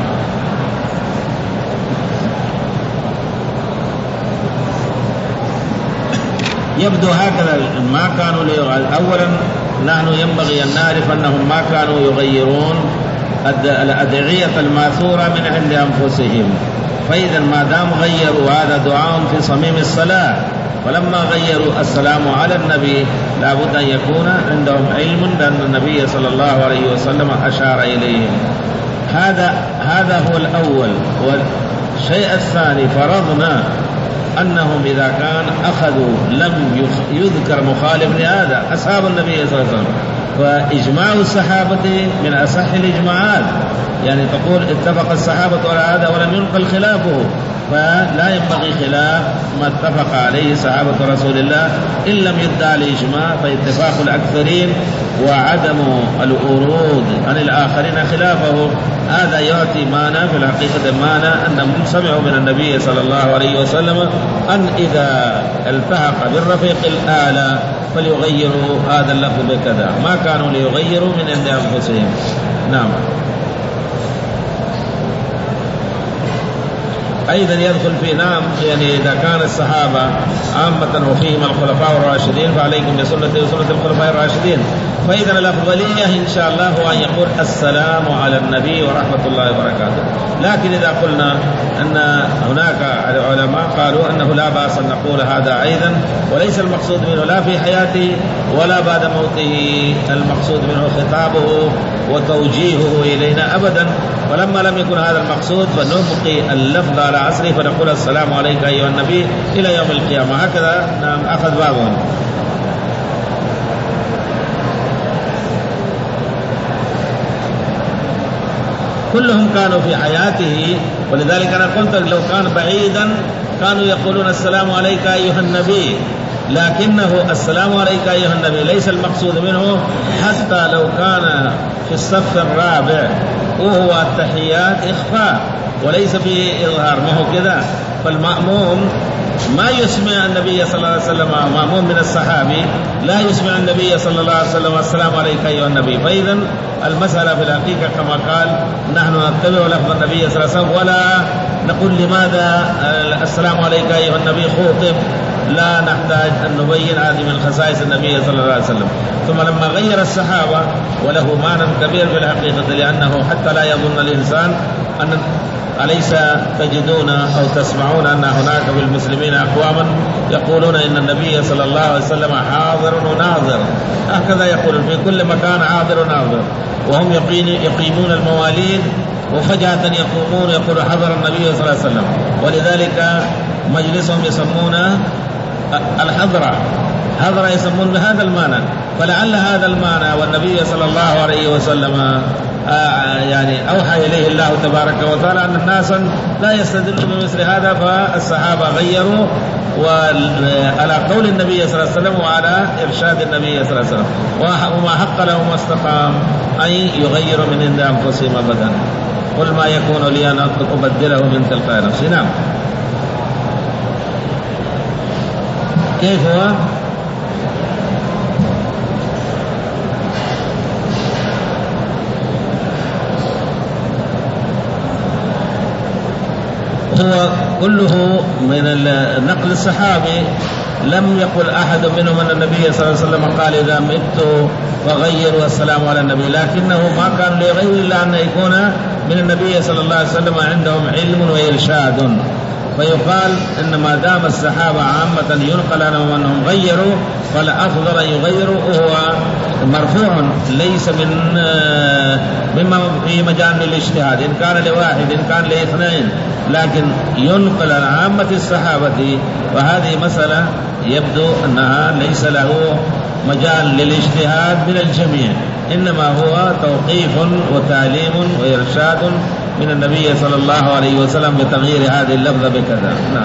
يبدو هكذا ما كانوا ليغيرون. أولا نحن ينبغي أن نعرف أنهم ما كانوا يغيرون الأدعية الماثورة من عند أنفسهم، فإذا ما دام غيروا هذا دعاء في صميم الصلاة، فلما غيروا السلام على النبي لابد أن يكون عندهم علم لأن النبي صلى الله عليه وسلم أشار إليهم. هذا هذا هو الأول. والشيء الثاني فرضنا أنهم إذا كان أخذوا لم يذكر مخالف لهذا أصحاب النبي صلى الله عليه وسلم، فإجماع الصحابة من أصح الإجماعات، يعني تقول اتفق الصحابة على هذا ولم ينقل خلافه، فلا ينبغي خلاف ما اتفق عليه صحابة رسول الله إن لم يدعى الإجماع فاتفاق الأكثرين وعدم الورود عن الآخرين خلافه هذا يأتي معنا في الحقيقة معنى أنهم سمعوا من النبي صلى الله عليه وسلم أن إذا التحق بالرفيق الأعلى فليغيروا هذا اللفظ بكذا، ما كانوا ليغيروا من عند أنفسهم. نعم. أيضا يدخل في نعم يعني إذا كان الصحابة عامة وفيهم الخلفاء الراشدين فعليكم بسنتي وسنة الخلفاء الراشدين، فإذا الأفضلية إن شاء الله هو أن يقول السلام على النبي ورحمة الله وبركاته. لكن إذا قلنا أن هناك علماء قالوا أنه لا بأس أن نقول هذا أيضا، وليس المقصود منه لا في حياته ولا بعد موته، المقصود منه خطابه وتوجيهه إلينا أبدا. ولما لم يكن هذا المقصود فنبقي اللفظ على عصره فنقول السلام عليك أيها النبي إلى يوم القيامة. هكذا نعم أخذ بابهم. كلهم كانوا في حياته، ولذلك أنا قلت لو كان بعيدا كانوا يقولون السلام عليك أيها النبي، لكنه السلام عليك أيها النبي ليس المقصود منه حتى لو كان في الصف الرابع وهو التحيات إخفاء وليس في إظهار، ما هو كذا. فالمأموم ما يسمع النبي صلى الله عليه وسلم، مأموم من الصحابي لا يسمع النبي صلى الله عليه وسلم السلام عليك أيها النبي. فإذا المسألة في الحقيقة كما قال نحن نتبع لفظ النبي صلى الله عليه وسلم ولا نقول لماذا السلام عليك أيها النبي خوطب، لا نحتاج أن نبين هذه من خصائص النبي صلى الله عليه وسلم. ثم لما غير الصحابة وله معنى كبير في الحقيقة، لأنه حتى لا يظن الإنسان أن أليس تجدون أو تسمعون أن هناك في المسلمين أقواما يقولون إن النبي صلى الله عليه وسلم حاضر وناظر، هكذا يقول في كل مكان حاضر وناظر، وهم يقيمون المواليد وفجأة يقومون يقول حضر النبي صلى الله عليه وسلم، ولذلك مجلسهم يسمونه الحضرة، حضرة يسمون بهذا المعنى. فلعل هذا المعنى والنبي صلى الله عليه وسلم آه يعني أوحى إليه الله تبارك وتعالى أن الناس لا يستدلون بمثل هذا، فالصحابة غيروا وعلى قول النبي صلى الله عليه وسلم وعلى إرشاد النبي صلى الله عليه وسلم، وما حق لهم واستقام أن يغيروا من عند أنفسهم أبدا. قل ما يكون لي أن أبدله من تلقاء نفسي. نعم. كيف هو؟ هو كله من نقل الصحابي، لم يقل أحد منهم أن النبي صلى الله عليه وسلم قال إذا مت فغيروا السلام على النبي، لكنه ما كان ليغير إلا أن يكون من النبي صلى الله عليه وسلم عندهم علم وإرشاد. فيقال إن ما دام الصحابة عامة ينقل عنهم أنهم غيروا فالأفضل أن يغيروا، وهو مرفوع ليس من مما في مجال الاجتهاد، إن كان لواحد إن كان لاثنين، لكن ينقل عن عامة الصحابة، وهذه مسألة يبدو أنها ليس له مجال للاجتهاد من الجميع، إنما هو توقيف وتعليم وإرشاد من النبي صلى الله عليه وسلم بتغيير هذه اللفظة بكذا. نعم.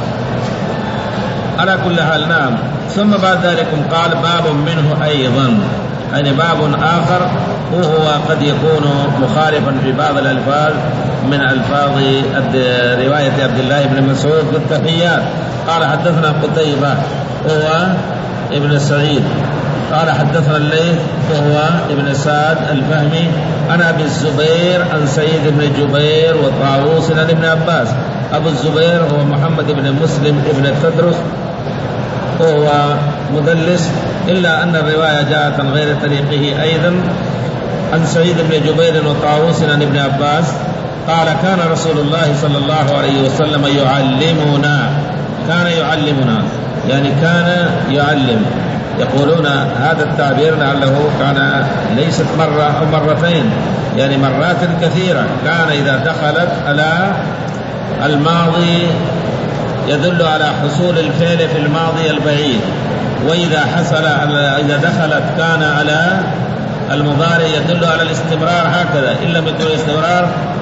على كل حال. نعم. ثم بعد ذلك قال باب منه أيضا، يعني باب آخر وهو قد يكون مخالفا في بعض الألفاظ من ألفاظ رواية عبد الله بن مسعود في التحيات. قال حدثنا قتيبة وهو ابن سعيد قال حدثنا الليث وهو ابن سعد الفهمي عن أبي الزبير عن سعيد بن جبير وطاووس عن ابن عباس. أبو الزبير هو محمد بن مسلم ابن التدرس وهو مدلس، إلا أن الرواية جاءت عن غير طريقه أيضا عن سعيد بن جبير وطاووس عن ابن عباس قال كان رسول الله صلى الله عليه وسلم يعلمنا، كان يعلمنا يعني كان يعلم. يقولون هذا التعبير لعله كان ليست مرة أو مرتين، يعني مرات كثيرة. كان إذا دخلت على الماضي يدل على حصول الفعل في الماضي البعيد، وإذا حصل إذا دخلت كان على المضارع يدل على الاستمرار، هكذا إن لم يكن الاستمرار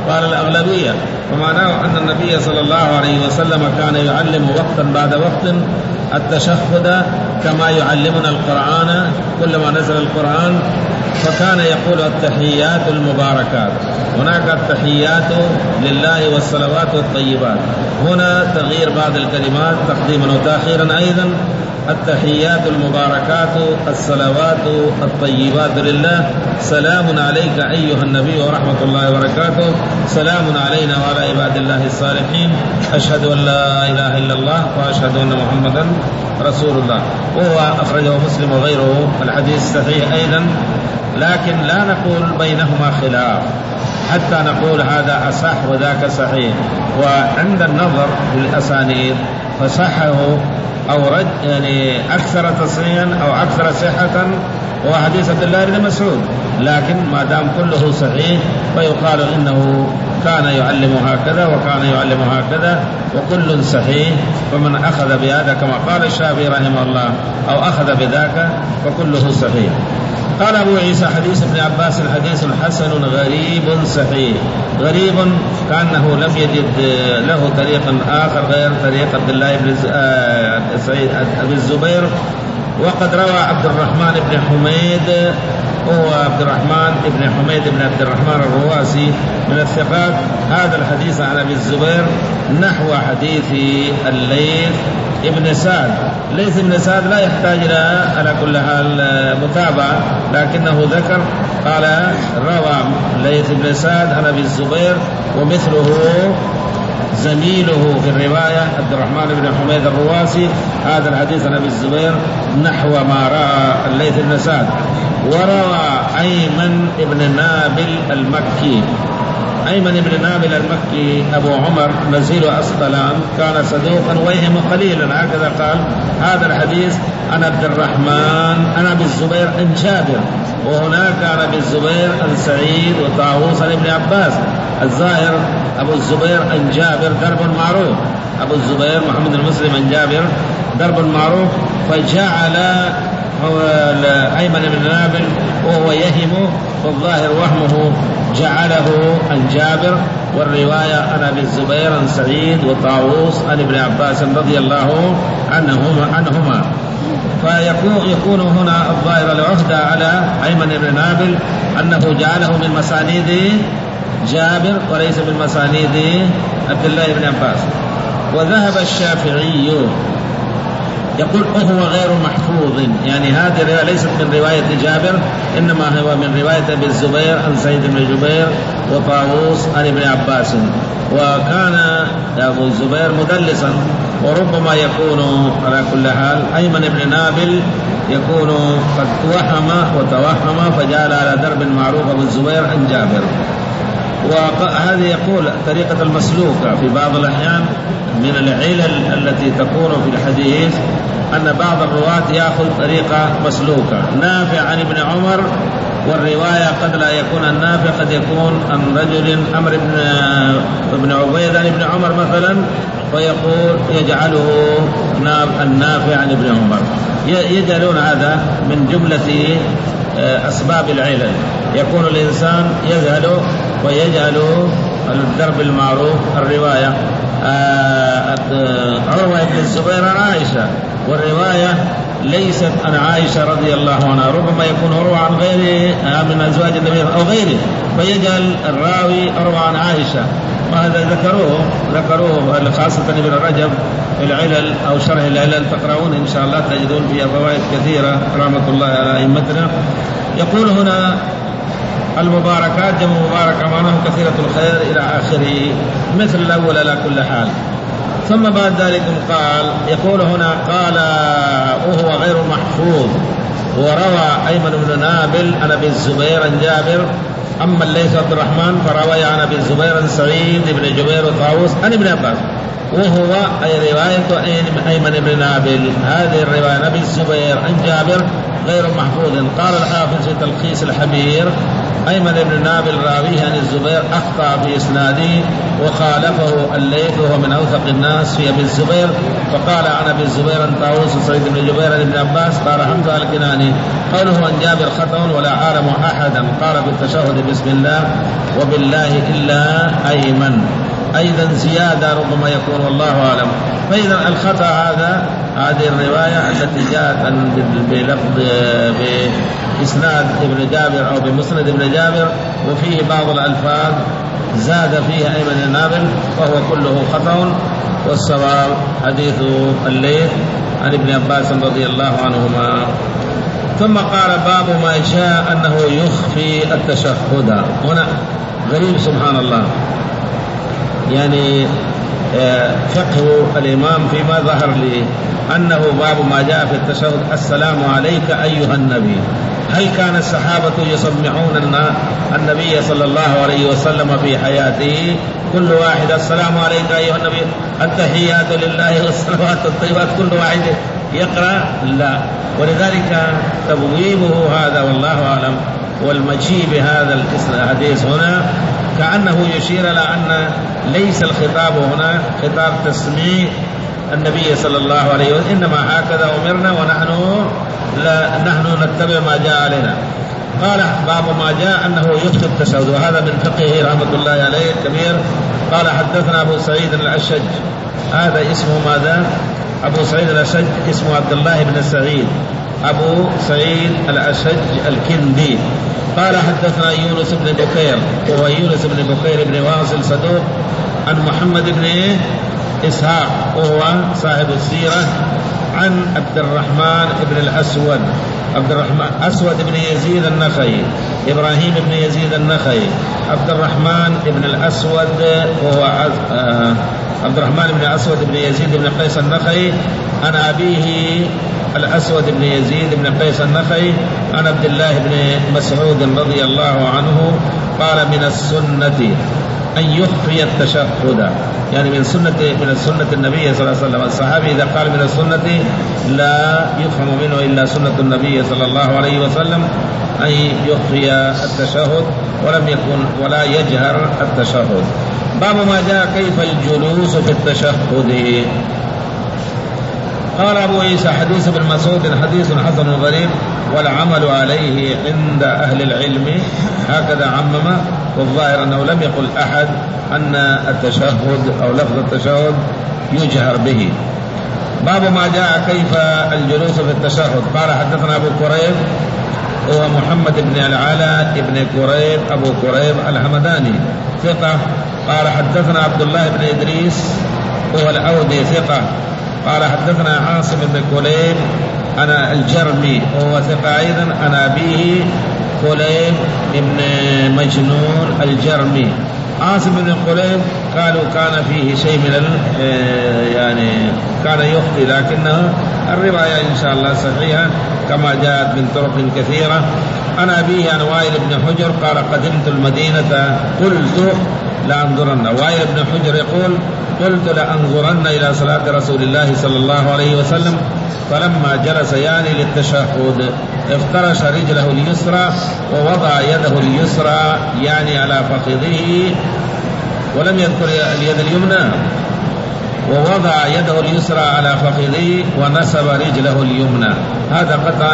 قال الأغلبية، ومعناه أن النبي صلى الله عليه وسلم كان يعلم وقتا بعد وقت التشهد كما يعلمنا القرآن كلما نزل القرآن، فكان يقول التحيات المباركات. هناك التحيات لله والصلوات والطيبات، هنا تغيير بعض الكلمات تقديما وتأخيرا أيضا. التحيات المباركات الصلوات الطيبات لله، سلام عليك أيها النبي ورحمة الله وبركاته، سلام علينا وعلى عباد الله الصالحين، أشهد أن لا إله إلا الله وأشهد أن محمدا رسول الله. وهو أخرجه مسلم وغيره، الحديث صحيح أيضا، لكن لا نقول بينهما خلاف حتى نقول هذا أصح وذاك صحيح. وعند النظر للأسانيد فصحه أو رد يعني أكثر تصحيحا أو أكثر صحة هو حديث عبد الله بن مسعود، لكن ما دام كله صحيح فيقال إنه كان يعلم هكذا وكان يعلم هكذا وكل صحيح، فمن أخذ بهذا كما قال الشافعي رحمه الله أو أخذ بذاك فكله صحيح. قال أبو عيسى حديث ابن عباس حديث حسن غريب صحيح. غريب كأنه لم يجد له طريق آخر غير طريق عبد الله بن سعيد أبي الزبير. وقد روى عبد الرحمن بن حميد، هو عبد الرحمن بن حميد بن عبد الرحمن الرواسي من الثقات، هذا الحديث عن أبي الزبير نحو حديث الليث ابن سعد. ليث ابن سعد لا يحتاج إلى على كل حال متابعة، لكنه ذكر قال روى ليث ابن سعد عن أبي الزبير ومثله زميله في الرواية عبد الرحمن بن حميد الرواسي هذا الحديث عن أبي الزبير نحو ما رأى الليث بن سعد. وروى أيمن بن نابل المكي، أيمن بن نابل المكي أبو عمر نزيل أسقلان، كان صدوقا ويهم قليلا، هكذا قال. هذا الحديث عن عبد الرحمن عن أبي الزبير عن جابر، وهناك عن أبي الزبير عن سعيد وطاووس عن ابن عباس. الظاهر أبو الزبير عن جابر درب معروف، أبو الزبير محمد المسلم عن جابر درب معروف، فجعل أيمن بن نابل وهو يهم، والظاهر وهمه جعله عن جابر، والرواية عن أبي الزبير عن سعيد وطاووس عن ابن عباس رضي الله عنهما عنهما فيكون يكون هنا الظاهر العهدة على أيمن بن نابل أنه جعله من مسانيد جابر وليس من مسانيد عبد الله بن عباس. وذهب الشافعي يقول وهو غير محفوظ، يعني هذه الرواية ليست من رواية جابر، إنما هو من رواية أبي الزبير عن سعيد بن جبير وطاووس عن ابن عباس. وكان أبو الزبير مدلسا، وربما يكون على كل حال أيمن بن نابل يكون قد وهم وتوهم فجعل على درب معروف أبو الزبير عن جابر. وهذه يقول طريقة المسلوكة في بعض الأحيان من العلل التي تكون في الحديث أن بعض الرواة يأخذ طريقة مسلوكة. نافع عن ابن عمر، والرواية قد لا يكون النافع، قد يكون عن رجل عمرو بن عبيد عن ابن عمر مثلا، ويقول يجعله النافع عن ابن عمر. يجعلون هذا من جملة أسباب العلل، يكون الإنسان يذهل ويجعل الدرب المعروف الرواية عروة بن الزبير عن عائشة، والرواية ليست عن عائشة رضي الله عنها، ربما يكون عروة عن غيره من أزواج النبي أو غيره، فيجعل الراوي عروة عن عائشة. وهذا ذكروه ذكروه خاصة ابن رجب في العلل أو شرح العلل، تقرؤون إن شاء الله تجدون فيها فوائد كثيرة رحمة الله على أئمتنا. يقول هنا المباركات جمع مباركة معناه كثيرة الخير إلى آخره مثل الأول على كل حال. ثم بعد ذلك قال يقول هنا قال وهو غير محفوظ. وروى أيمن بن نابل عن أبي الزبير عن جابر، أما الليث عبد الرحمن فروى عن أبي الزبير عن سعيد بن جبير وطاووس عن ابن عباس، وهو أي رواية أيمن بن نابل. هذه الرواية أبي الزبير عن جابر غير محفوظ. قال الحافظ في تلخيص الحبير أيمن بن نابل راويه عن الزبير أخطأ في إسناده وخالفه الليث وهو من أوثق الناس في أبي الزبير، فقال عن أبي الزبير عن طاووس سعيد بن جبير عن ابن عباس قال حمزة الكناني قوله عن جابر خطأ ولا أعلم أحدا قال بالتشهد بسم الله وبالله إلا أيمن، أيضا زيادة ربما يكون والله أعلم. فإذا الخطأ هذا هذه الرواية التي جاءت بلفظ بإسناد ابن جابر أو بمسند ابن جابر وفيه بعض الألفاظ زاد فيها أيمن النابل وهو كله خطأ، والصواب حديث الليث عن ابن عباس رضي الله عنهما. ثم قال باب ما جاء أنه يخفي التشهد. هنا غريب سبحان الله، يعني فقه الإمام فيما ظهر لي أنه باب ما جاء في التشهد السلام عليك أيها النبي. هل كان الصحابة يسمعون النبي صلى الله عليه وسلم في حياته كل واحد السلام عليك أيها النبي التحيات لله والصلوات الطيبات كل واحد يقرأ؟ لا. ولذلك تبويبه هذا والله أعلم والمجيء بهذا الحديث هنا كأنه يشير إلى أن ليس الخطاب هنا خطاب تسميع النبي صلى الله عليه وسلم، إنما هكذا أمرنا ونحن لا نحن نتبع ما جاء علينا. قال باب ما جاء أنه يخفي التشهد، وهذا من فقهه رحمة الله عليه الكبير. قال حدثنا أبو سعيد الأشج، هذا اسمه ماذا؟ أبو سعيد الأشج اسمه عبد الله بن سعيد أبو سعيد الأشج الكندي. قال حدثنا يونس بن بكير وهو يونس بن بكير بن واصل صدوق عن محمد بن إسحاق وهو صاحب السيرة عن عبد الرحمن بن الأسود عبد الرحمن أسود بن يزيد النخعي إبراهيم بن يزيد النخعي عبد الرحمن بن الأسود وهو عبد الرحمن بن أسود بن يزيد بن قيس النخعي عن أبيه الأسود بن يزيد بن قيس النخعي عن عبد الله بن مسعود رضي الله عنه قال من السنة أن يخفي التشهد، يعني من سنة من السنة النبي صلى الله عليه وسلم. الصحابي إذا قال من السنة لا يفهم منه إلا سنة النبي صلى الله عليه وسلم أن يخفي التشهد ولم يكن ولا يجهر التشهد. باب ما جاء كيف الجلوس في التشهد. قال أبو عيسى حديث ابن مسعود حديث حسن غريب والعمل عليه عند أهل العلم، هكذا عمم، والظاهر أنه لم يقل أحد أن التشهد أو لفظ التشهد يجهر به. باب ما جاء كيف الجلوس في التشهد. قال حدثنا أبو كريب هو محمد بن العلاء بن كريب أبو كريب الحمداني ثقة. قال حدثنا عبد الله بن إدريس هو العودي ثقة. قال حدثنا عاصم بن كليب أنا الجرمي وهو ثقة أيضا عن أبيه كليب بن مجنون الجرمي. عاصم بن كليب قالوا كان فيه شيء من يعني كان يخطي، لكنه الرواية إن شاء الله صحيحة كما جاءت من طرق كثيرة. عن أبيه عن وائل بن حجر قال قدمت المدينة قلت لأنظرن. وائل بن حجر يقول قلت لأنظرن إلى صلاة رسول الله صلى الله عليه وسلم فلما جلس يعني للتشهد افترش رجله اليسرى ووضع يده اليسرى يعني على فخذه ولم يذكر اليد اليمنى، ووضع يده اليسرى على فخذه ونسب رجله اليمنى. هذا قطعا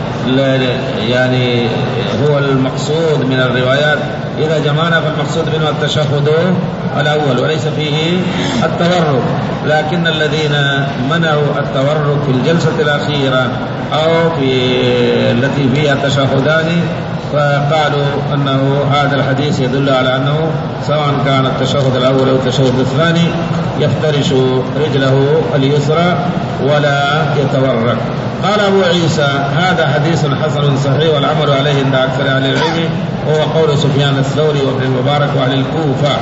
يعني هو المقصود من الروايات. إذا جمعنا فالمقصود منه التشهد الأول وليس فيه التورك، لكن الذين منعوا التورك في الجلسة الأخيرة أو في التي فيها تشهدان فقالوا أنه هذا الحديث يدل على أنه سواء كان التشهد الأول أو التشهد الثاني يفترش رجله اليسرى ولا يتورك. قال أبو عيسى هذا حديث حسن صحيح والعمل عليه عند أكثر أهل العلم، وهو قول سفيان الثوري وابن المبارك وأهل الكوفة.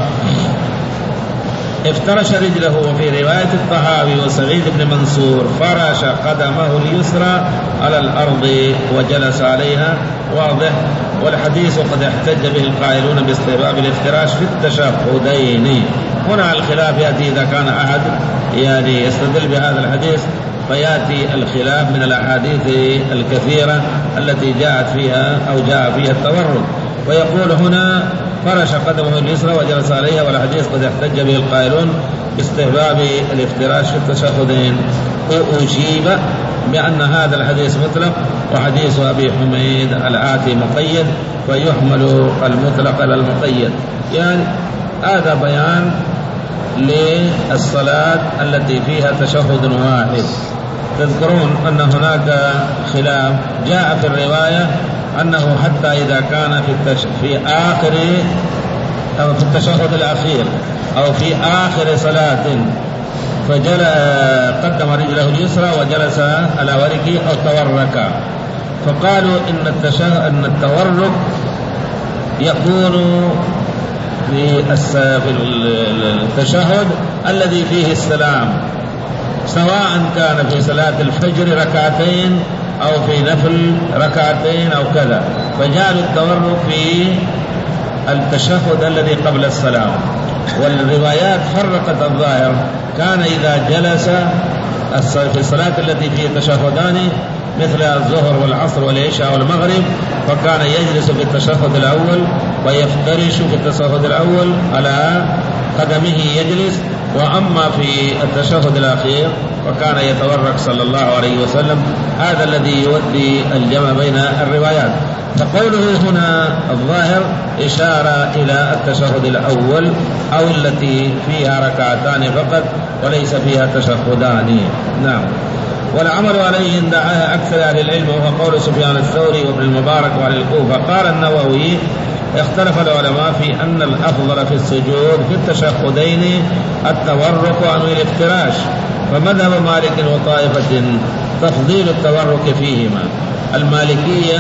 افترش رجله. وفي رواية الطحاوي وسعيد بن منصور فرش قدمه اليسرى على الأرض وجلس عليها، واضح. والحديث قد احتج به القائلون باستحباب الافتراش في التشهدين. هنا الخلاف يأتي إذا كان أحد يعني يستدل بهذا الحديث فيأتي الخلاف من الأحاديث الكثيرة التي جاءت فيها أو جاء فيها التورك. ويقول هنا فرش قدمه اليسرى وجلس عليها، والحديث قد احتج به القائلون باستحباب الافتراش في التشهدين. وأجيب بأن هذا الحديث مطلق، وحديث أبي حميد الآتي مقيد، فيحمل المطلق على المقيد. يعني هذا بيان للصلاة التي فيها تشهد واحد. تذكرون أن هناك خلاف جاء في الرواية أنه حتى إذا كان في, التش... في آخر أو في التشهد الأخير أو في آخر صلاة فجل قدم رجله اليسرى وجلس على وركه أو تورك، فقالوا إن, التشه... إن التورك يكون في التشهد الذي فيه السلام، سواء كان في صلاة الفجر ركعتين أو في نفل ركعتين أو كذا، فجعلوا التورك في التشهد الذي قبل السلام. والروايات فرقت الظاهر، كان إذا جلس في الصلاة التي فيها تشهدان مثل الظهر والعصر والعشاء والمغرب فكان يجلس في التشهد الأول ويفترش في التشهد الأول على قدمه يجلس، وأما في التشهد الأخير وكان يتورك صلى الله عليه وسلم. هذا الذي يؤدي الجمع بين الروايات. فقوله هنا الظاهر إشارة إلى التشهد الأول أو التي فيها ركعتان فقط وليس فيها تشهدان. نعم. والعمل عليه عند أكثر أهل العلم وهو قول سفيان الثوري وابن المبارك وعلى الكوفة. قال النووي اختلف العلماء في أن الأفضل في السجود في التشهدين التورك عن الافتراش، فمذهب مالك وطائفة تفضيل التورك فيهما. المالكية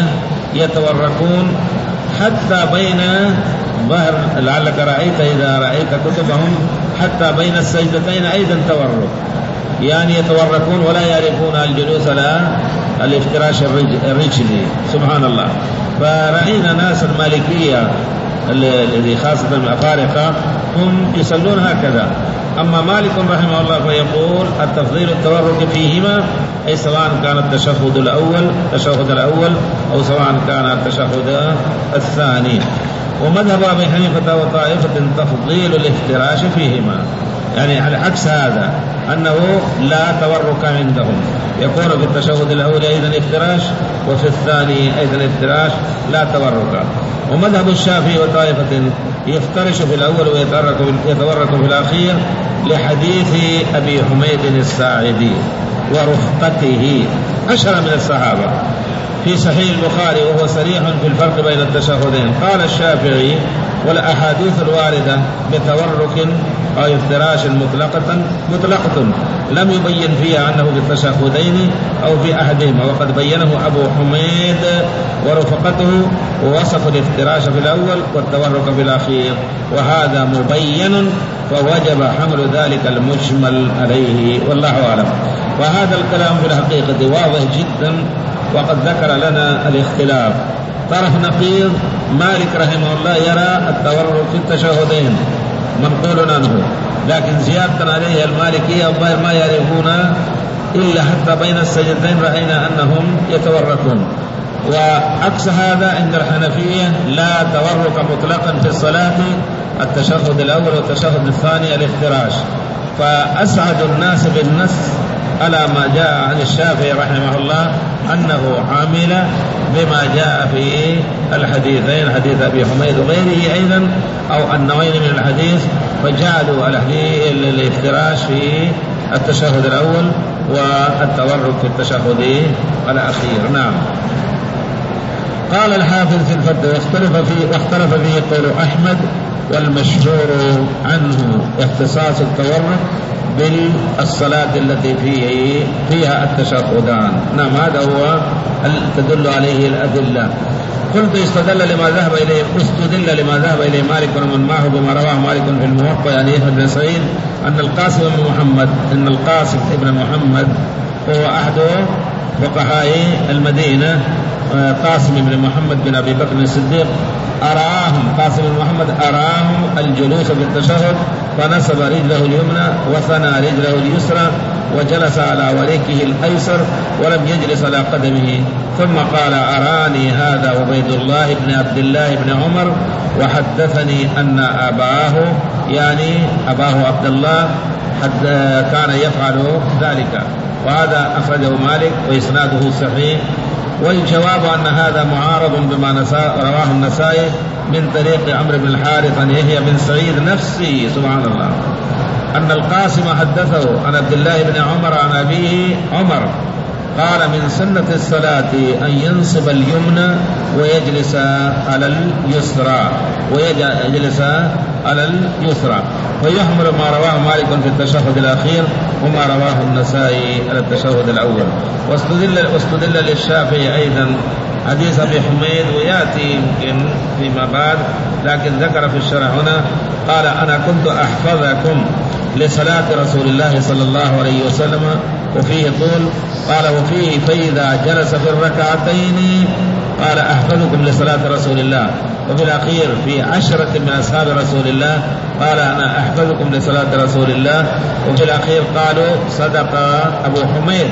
يتوركون حتى بين ظهر، لعلك رأيت إذا رأيت كتبهم حتى بين السجدتين أيضا تورك، يعني يتوركون ولا يعرفون الجلوس على الافتراش الرجلي. سبحان الله. فرأينا ناس المالكية الذي خاصة الأفارقة هم يصلون هكذا. أما مالك رحمه الله فيقول التفضيل التورك فيهما، أي سواء كان التشهد الأول التشهد الأول أو سواء كان التشهد الثاني. ومذهب أبي حنيفة وطائفة تفضيل الافتراش فيهما، يعني على عكس هذا أنه لا تورك عندهم، يكون في التشهد الأول أيضا افتراش وفي الثاني أيضا افتراش لا تورك. ومذهب الشافعي وطائفة يفترش في الأول ويتورك في الأخير لحديث أبي حميد الساعدي ورفقته عشرة من الصحابة في صحيح البخاري، وهو صريح في الفرق بين التشهدين. قال الشافعي والأحاديث الواردة بتورك أو افتراش مطلقة مطلقة لم يبين فيها أنه في التشهدين أو في أحدهما، وقد بينه أبو حميد ورفقته ووصف الافتراش في الأول والتورك في الأخير، وهذا مبين فوجب حمل ذلك المجمل عليه، والله أعلم. وهذا الكلام في الحقيقة واضح جدا، وقد ذكر لنا الاختلاف. طرف نقيض مالك رحمه الله يرى التورك في التشهدين منقول عنه، لكن زيادة عليه المالكية الظاهر ما يعرفون إلا حتى بين السجدتين رأينا أنهم يتوركون. وعكس هذا عند الحنفية لا تورك مطلقا في الصلاة، التشهد الأول والتشهد الثاني الافتراش. فأسعد الناس بالنص على ما جاء عن الشافعي رحمه الله أنه عمل بما جاء في الحديثين، حديث أبي حميد وغيره أيضا أو النوعين من الحديث، فجعلوا الافتراش في التشهد الأول والتورك في التشهد الأخير. نعم. قال الحافظ في الفتح واختلف فيه واختلف فيه قول أحمد، والمشهور عنه اختصاص التورك بالصلاة التي فيه فيها التشهدان. نعم، هذا هو تدل عليه الأدلة. قلت استدل لما ذهب إليه استدل لما ذهب إليه مالك ومن معه بما رواه مالك في الموطأ يعني يحيى بن سعيد أن القاسم بن محمد إن القاسم ابن محمد هو أحد فقهاء المدينة قاسم بن محمد بن أبي بكر الصديق أراهم قاسم بن محمد أراهم الجلوس في التشهد فنصب رجله اليمنى وثنى رجله اليسرى وجلس على وريكه الأيسر ولم يجلس على قدمه، ثم قال أراني هذا عبيد الله بن عبد الله بن عمر وحدثني أن أباه يعني أباه عبد الله حد كان يفعل ذلك. وهذا أخرجه مالك وإسناده صحيح. والجواب أن هذا معارض بما رواه النسائي من طريق عمرو بن الحارث عن يحيى بن سعيد نفسه سبحان الله أن القاسم حدثه عن عبد الله بن عمر عن أبيه عمر قال من سنة الصلاة أن ينصب اليمنى ويجلس على اليسرى ويجلس على اليسرى، ويحمل ما رواه مالك في التشهد الأخير وما رواه النسائي على التشهد الأول. واستدل, واستدل للشافعي أيضا حديث أبي حميد ويأتي يمكن فيما بعد، لكن ذكر في الشرح هنا قال أنا كنت أحفظكم لصلاة رسول الله صلى الله عليه وسلم، وفيه طول قال وفيه فإذا جلس في الركعتين قال أحفظكم لصلاة رسول الله، وفي الأخير في عشرة من أصحاب رسول الله قال أنا أحفظكم لصلاة رسول الله، وفي الأخير قالوا صدق أبو حميد.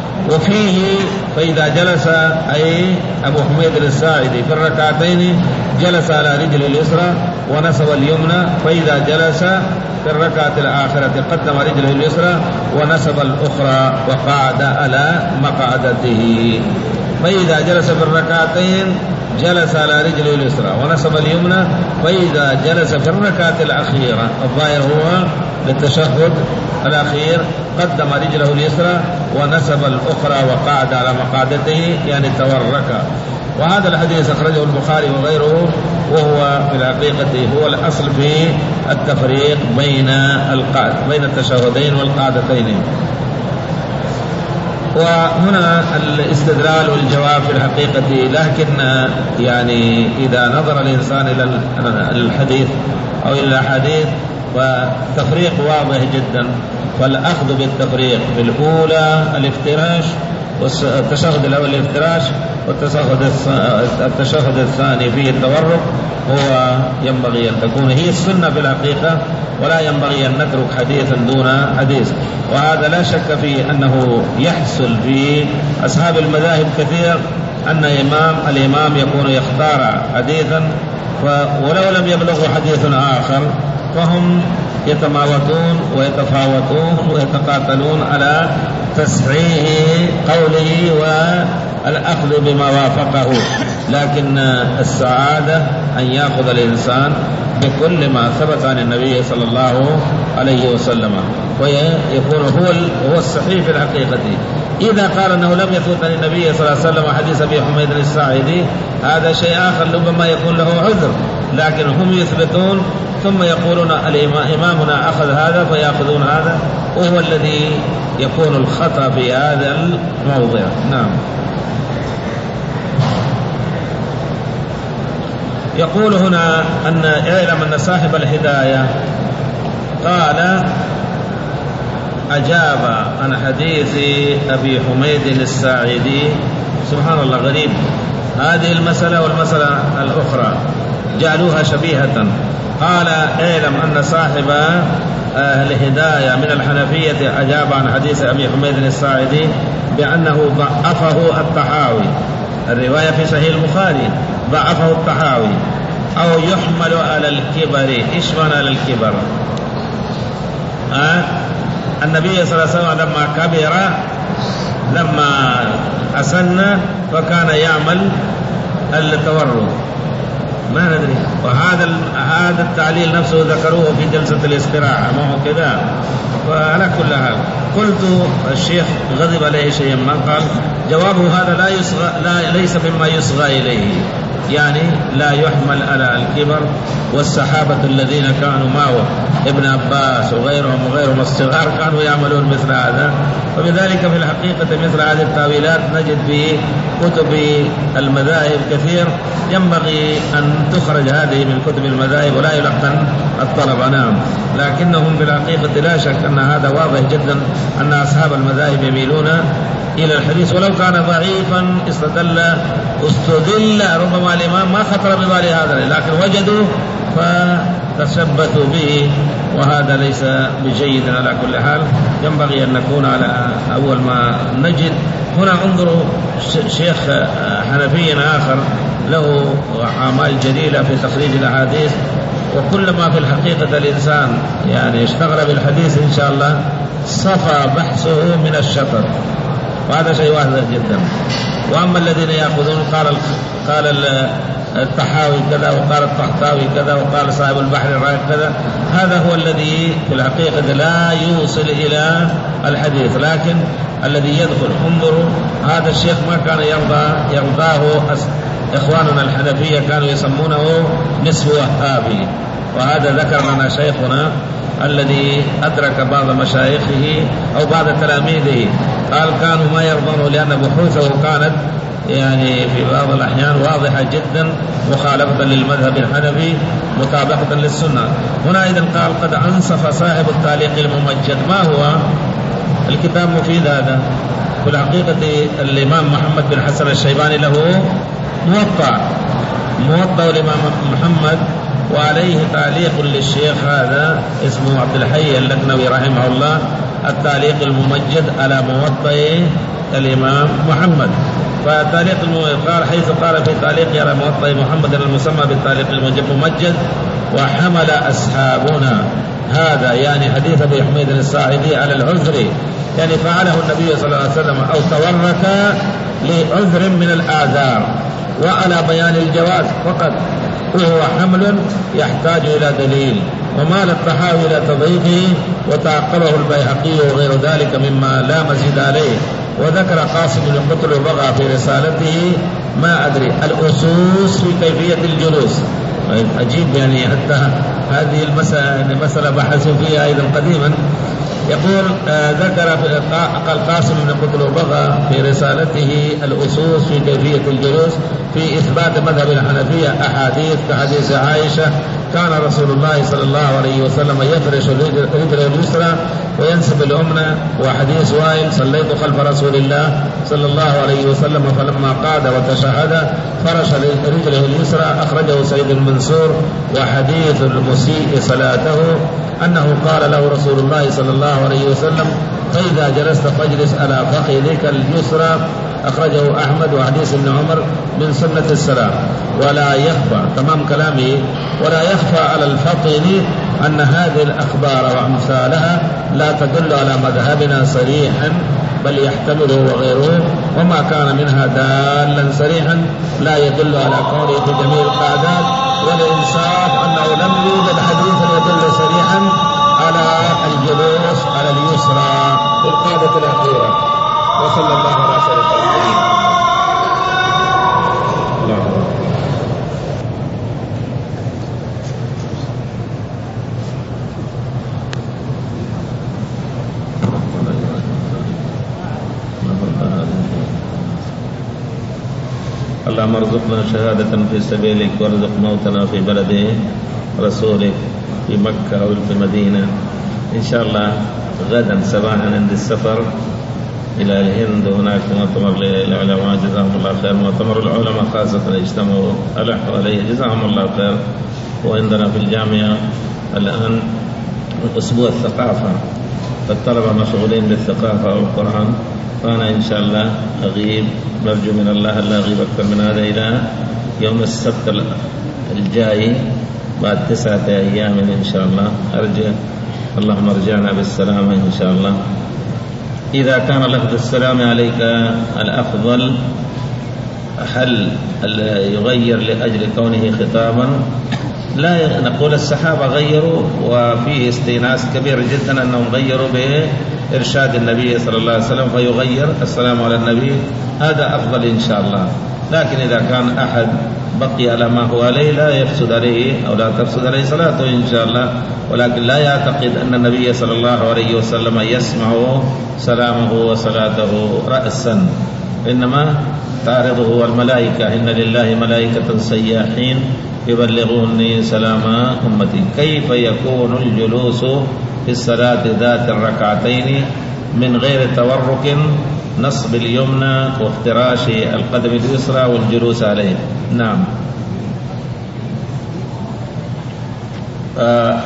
وفيه فإذا جلس أي أبو حميد الساعدي في الركعتين جلس على رجل اليسرى ونصب اليمنى، فإذا جلس في الركعة الآخرة قدم رجله اليسرى ونصب الأخرى وقعد على مقعدته. فإذا جلس في الركعتين جلس على رجله اليسرى ونصب اليمنى، فإذا جلس في الركعة الأخيرة الظاهر هو للتشهد الأخير قدم رجله اليسرى ونصب الأخرى وقعد على مقعدته يعني تورك. وهذا الحديث أخرجه البخاري وغيره، وهو في الحقيقة هو الأصل في التفريق بين القعد بين التشهدين والقعدتين. وهنا الاستدلال والجواب في الحقيقة، لكن يعني إذا نظر الإنسان إلى الحديث أو إلى الأحاديث فالتفريق واضح جدا، فالأخذ بالتفريق في الأولى الافتراش والتشهد الأول الافتراش والتشهد التشهد الثاني فيه التورق، هو ينبغي أن تكون هي السنة في الحقيقة، ولا ينبغي أن نترك حديثا دون حديث. وهذا لا شك فيه أنه يحصل في أصحاب المذاهب كثير أن إمام الإمام يكون يختار حديثا ولو لم يبلغه حديث آخر فهم يتماوتون ويتفاوتون ويتقاتلون على تصحيح قوله والأخذ بما وافقه. لكن السعادة أن يأخذ الإنسان بكل ما ثبت عن النبي صلى الله عليه وسلم ويكون هو هو الصحيح في الحقيقة. إذا قال أنه لم يثبت عن النبي صلى الله عليه وسلم حديث أبي حميد الساعدي هذا شيء آخر ربما يكون له عذر، لكن هم يثبتون ثم يقولون إمامنا أخذ هذا فيأخذون هذا، وهو الذي يكون الخطأ في هذا الموضع. نعم. يقول هنا أن اعلم أن صاحب الهداية قال أجاب عن حديث أبي حميد الساعدي. سبحان الله غريب، هذه المسألة والمسألة الأخرى جعلوها شبيهة. قال اعلم أن صاحب الهداية من الحنفية أجاب عن حديث أبي حميد الساعدي بأنه ضعفه الطحاوي، الرواية في صحيح البخاري ضعفه الطحاوي، أو يحمل على الكبر. إيش معنى على الكبر؟ أه؟ النبي صلى الله عليه وسلم لما كبر لما أسن فكان يعمل التورط، ما ندري. وهذا هذا التعليل نفسه ذكروه في جلسة الاستراحة، ما هو كذا. وعلى كل حال قلت الشيخ غضب عليه شيئا ما قال جوابه هذا لا يصغى لا ليس مما يصغى إليه، يعني لا يحمل على الكبر. والصحابة الذين كانوا معه ابن عباس وغيرهم وغيرهم الصغار كانوا يعملون مثل هذا. وبذلك في الحقيقة مثل هذه التاويلات نجد في كتب المذاهب كثير، ينبغي أن تخرج هذه من كتب المذاهب ولا يلقن الطلبة. نعم، لكنهم في الحقيقة لا شك أن هذا واضح جدا أن أصحاب المذاهب يميلون إلى الحديث ولو كان ضعيفا استدل استدل ربما الإمام ما خطر ببال هذا، لكن وجدوا فتشبثوا به، وهذا ليس بجيد. على كل حال ينبغي أن نكون على أول ما نجد. هنا انظروا شيخ حنفي آخر له أعمال جليلة في تخريج الأحاديث، وكلما في الحقيقة الإنسان يعني اشتغل بالحديث إن شاء الله صفى بحثه من الشطر، وهذا شيء واضح جدا. وأما الذين يأخذون قال قال الطحاوي كذا وقال الطحطاوي كذا وقال صاحب البحر الرائق كذا، هذا هو الذي في الحقيقة لا يوصل إلى الحديث. لكن الذي يدخل، انظروا هذا الشيخ ما كان يرضى يرضاه إخواننا الحنفية، كانوا يسمونه نصف وهابي، وهذا ذكر لنا شيخنا الذي أدرك بعض مشايخه أو بعض تلاميذه، قال كانوا ما يرضونه لأن بحوثه كانت يعني في بعض الأحيان واضحة جدا مخالفة للمذهب الحنفي مطابقة للسنة. هنا إذن قال قد أنصف صاحب التعليق الممجد. ما هو الكتاب مفيد هذا؟ في الحقيقة الإمام محمد بن حسن الشيباني له موطأ موطأ الإمام محمد، وعليه تعليق للشيخ هذا اسمه عبد الحي اللكنوي رحمه الله، التعليق الممجد على موطأ الإمام محمد. فتعليق قال حيث قال في تعليق على موطأ محمد المسمى بالتعليق الممجد: وحمل أصحابنا هذا يعني حديث أبي حميد الساعدي على العذر، يعني فعله النبي صلى الله عليه وسلم أو تورك لعذر من الآثار، وعلى بيان الجواز فقط، وهو حمل يحتاج إلى دليل. ومال الطحاوي إلى تضعيفه وتعقبه البيهقي وغير ذلك مما لا مزيد عليه. وذكر قاسم بن قتل البغا في رسالته ما أدري الأسوس في كيفية الجلوس. عجيب يعني حتى هذه المسألة مسألة بحثوا فيها أيضا قديما. يقول آه ذكر قال قاسم بن قتل البغا في رسالته الأسوس في كيفية الجلوس في إثبات مذهب الحنفية أحاديث كحديث عائشة: كان رسول الله صلى الله عليه وسلم يفرش رجله اليسرى وينسب اليمنى. وحديث وائل: صليت خلف رسول الله صلى الله عليه وسلم فلما قعد وتشهد فرش رجله اليسرى، أخرجه سيد المنصور. وحديث المسيء صلاته أنه قال له رسول الله صلى الله عليه وسلم: فإذا جلست فاجلس على فخذك اليسرى، أخرجه أحمد. وحديث ابن عمر من سنة السلام. ولا يخفى تمام كلامه ولا يخفى على الفطن أن هذه الأخبار وأمثالها لا تدل على مذهبنا صريحا، بل يحتمله وغيره، وما كان منها دالا صريحا لا يدل على قوله في جميع القاعدات. والإنصاف أنه لم يوجد حديث يدل صريحا على الجلوس على اليسرى في القاعدة الأخيرة. وصلى الله على سيدنا محمد. اللهم ارزقنا شهادة في سبيلك، وارزق موتنا في بلد رسولك في مكة أو في المدينة إن شاء الله. غدا صباحا عند السفر إلى الهند، هناك مؤتمر للعلماء جزاهم الله خير، مؤتمر العلماء خاصة اجتمعوا ألحوا عليه جزاهم الله خير. وعندنا في الجامعة الآن أسبوع الثقافة، فالطلبة مشغولين بالثقافة والقرآن، فأنا إن شاء الله أغيب، نرجو من الله ألا أغيب أكثر من هذا إلى يوم السبت الجاي بعد تسعة أيام إن شاء الله أرجع. اللهم ارجعنا بالسلامة إن شاء الله. إذا كان لفظ السلام عليك الأفضل، هل يغير لأجل كونه خطابا؟ لا نقول الصحابة غيروا، وفيه استئناس كبير جدا أنهم غيروا بإرشاد النبي صلى الله عليه وسلم، فيغير السلام على النبي، هذا أفضل إن شاء الله. لكن إذا كان أحد بقي على ما هو عليه لا يفسد عليه أو لا تفسد عليه صلاته إن شاء الله، ولكن لا يعتقد أن النبي صلى الله عليه وسلم يسمع سلامه وصلاته رأسا، إنما تعرضه الملائكة: إن لله ملائكة سياحين يبلغوني سلام أمتي. كيف يكون الجلوس في الصلاة ذات الركعتين من غير تورك نصب اليمنى وافتراش القدم اليسرى والجلوس عليه. نعم. آه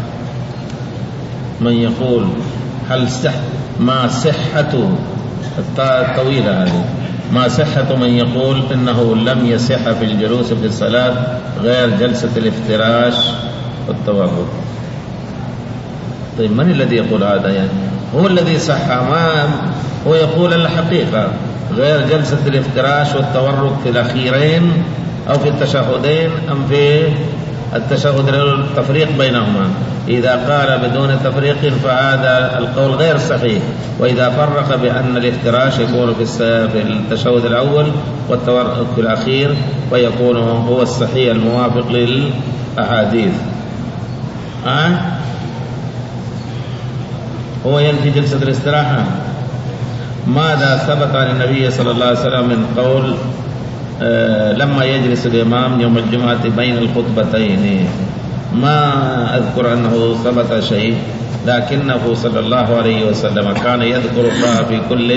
من يقول هل صح ما صحة الطاء الطويلة هذه ما صحة من يقول إنه لم يصح في الجلوس في الصلاة غير جلسة الافتراش والتورك؟ طيب من الذي يقول هذا؟ يعني هو الذي صح، ما هو يقول الحقيقة غير جلسة الافتراش والتورك في الأخيرين أو في التشهدين أم في التشهد التفريق بينهما. إذا قال بدون تفريق فهذا القول غير صحيح، وإذا فرق بأن الافتراش يكون في التشهد الأول والتورك في الأخير فيكون هو الصحيح الموافق للأحاديث. أه؟ هو ينفي جلسة الاستراحة. ماذا ثبت عن النبي صلى الله عليه وسلم من قول آه لما يجلس الإمام يوم الجمعة بين الخطبتين؟ ما أذكر أنه ثبت شيء، لكنه صلى الله عليه وسلم كان يذكر الله في كل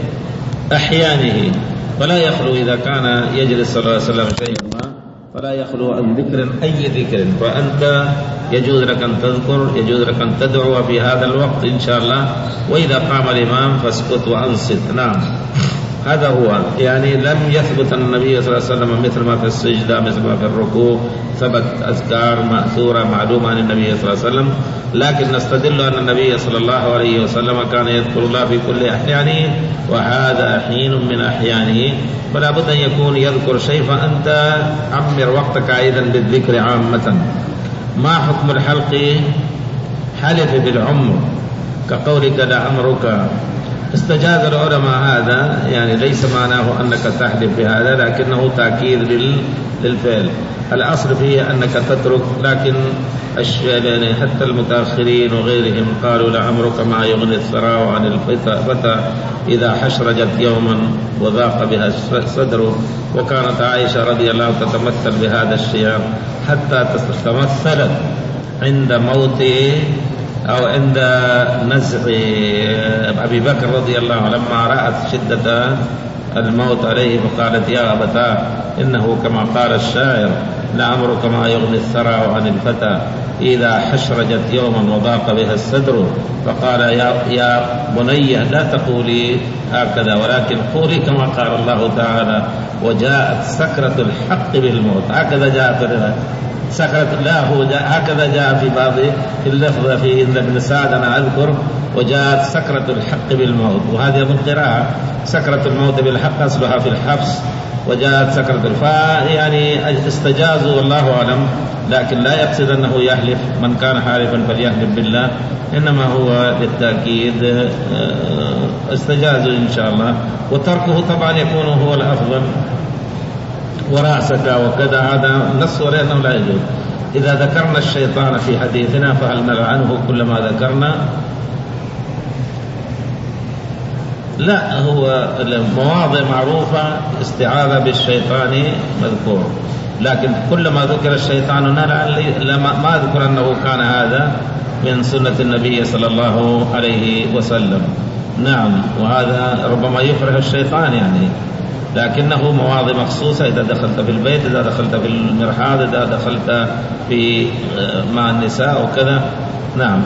أحيانه، فلا يخلو إذا كان يجلس صلى الله عليه وسلم شيء ما فلا يخلو عن ذكر أي ذكر، فأنت يجوز لك أن تذكر، يجوز لك أن تدعو في هذا الوقت إن شاء الله، وإذا قام الإمام فاسكت وأنصت. نعم، هذا هو. يعني لم يثبت أن النبي صلى الله عليه وسلم مثل ما في السجدة مثل ما في الركوع ثبت أذكار مأثورة معلومة عن النبي صلى الله عليه وسلم، لكن نستدل أن النبي صلى الله عليه وسلم كان يذكر الله في كل أحيانه، وهذا حين من أحيانه، فلا بد أن يكون يذكر شيء، فأنت عمر وقتك أيضا بالذكر عامة. ما حكم الحلق حلف بالعمر كقولك لعمرك؟ استجاز العلماء هذا، يعني ليس معناه أنك تحلف بهذا، لكنه تأكيد للفعل. الأصل فيه أنك تترك، لكن يعني حتى المتأخرين وغيرهم قالوا لعمرك ما يغني الثراء عن الفتى إذا حشرجت يوما وضاق بها صدره. وكانت عائشة رضي الله عنها تتمثل بهذا الشيء حتى تمثلت عند موته أو عند نزع أبي بكر رضي الله عنه لما رأت شدة الموت عليه فقالت يا أبتاه إنه كما قال الشاعر لعمرك ما يغني الثراء عن الفتى إذا حشرجت يوما وضاق بها الصدر. فقال يا, يا بني لا تقولي هكذا، ولكن قولي كما قال الله تعالى وجاءت سكرة الحق بالموت. هكذا جاء في الرواية سكرة، لا هو هكذا جاء في بعض اللفظ في ابن سعد أنا أذكر وجاءت سكرة الحق بالموت، وهذه من قراءة سكرة الموت بالحق أصلها في الحبس وجاءت سكرة الفاء، يعني استجازوا والله أعلم، لكن لا يقصد أنه يحلف. من كان حالفا فليحلف بالله، إنما هو للتأكيد استجازوا إن شاء الله، وتركه طبعا يكون هو الأفضل. ورأسك وكذا هذا نص ولأنه لا يجوز. إذا ذكرنا الشيطان في حديثنا فهل نلعنه كلما ذكرنا؟ لا، هو مواضع معروفة استعاذة بالشيطان مذكور، لكن كلما ذكر الشيطان نلعن. ما أذكر أنه كان هذا من سنة النبي صلى الله عليه وسلم. نعم، وهذا ربما يفرح الشيطان يعني، لكنه مواضع مخصوصة. إذا دخلت في البيت، إذا دخلت في المرحاض، إذا دخلت في مع النساء وكذا. نعم.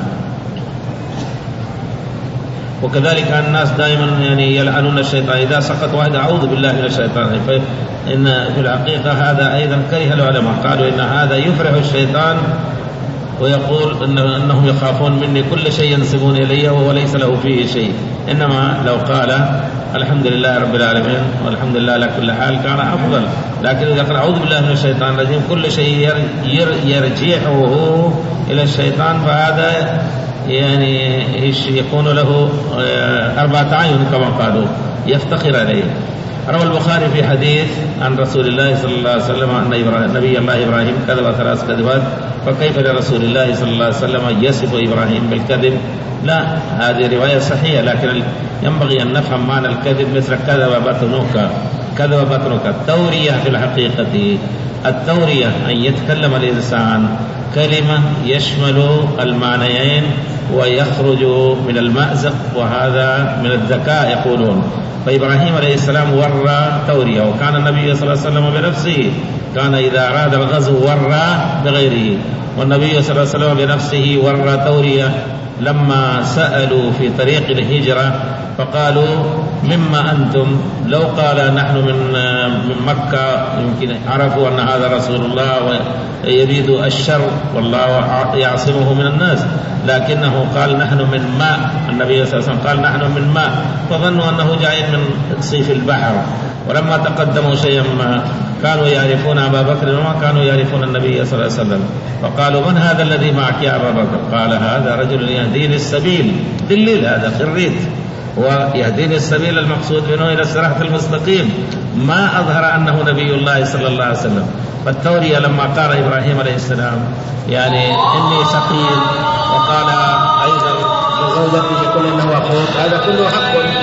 وكذلك الناس دائما يعني يلعنون الشيطان، إذا سقط واحد أعوذ بالله من الشيطان. فإن في الحقيقة هذا أيضا كره العلماء، قالوا إن هذا يفرح الشيطان ويقول إن أنهم يخافون مني كل شيء ينسبون إلي وهو ليس له فيه شيء. إنما لو قال الحمد لله رب العالمين والحمد لله على كل حال كان أفضل، لكن إذا قال أعوذ بالله من الشيطان الرجيم كل شيء يرجعه إلى الشيطان، فهذا يعني يكون له أربعة أعين كما قالوا، يفتخر عليه. روى البخاري في حديث عن رسول الله صلى الله عليه وسلم أن نبي الله إبراهيم كذب ثلاث كذبات، فكيف لرسول الله صلى الله عليه وسلم يصف إبراهيم بالكذب؟ لا، هذه رواية صحيحة، لكن ينبغي أن نفهم معنى الكذب. مثل كذب بطنك، كذب بطنك التورية. في الحقيقة التورية أن يتكلم الإنسان كلمة يشمل المعنيين ويخرج من المأزق، وهذا من الذكاء يقولون. فإبراهيم عليه السلام ورى تورية، وكان النبي صلى الله عليه وسلم بنفسه كان إذا أراد الغزو ورى بغيره، والنبي صلى الله عليه وسلم بنفسه ورى تورية لما سألوا في طريق الهجرة فقالوا مما أنتم؟ لو قال نحن من من مكة يمكن عرفوا أن هذا رسول الله ويريد الشر والله يعصمه من الناس، لكنه قال نحن من ماء. النبي صلى الله عليه وسلم قال نحن من ماء، فظنوا أنه جاي من صيف البحر. ولما تقدموا شيئا ما كانوا يعرفون أبا بكر وما كانوا يعرفون النبي صلى الله عليه وسلم، فقالوا من هذا الذي معك يا أبا بكر؟ قال هذا رجل يهديني السبيل، دليل هذا خريت، ويهديني السبيل المقصود منه إلى الصراط المستقيم، ما أظهر أنه نبي الله صلى الله عليه وسلم. فالتورية لما قال إبراهيم عليه السلام يعني إني سقيم، وقال أيضا لزوجته بكل إنه أخوك، هذا كله حق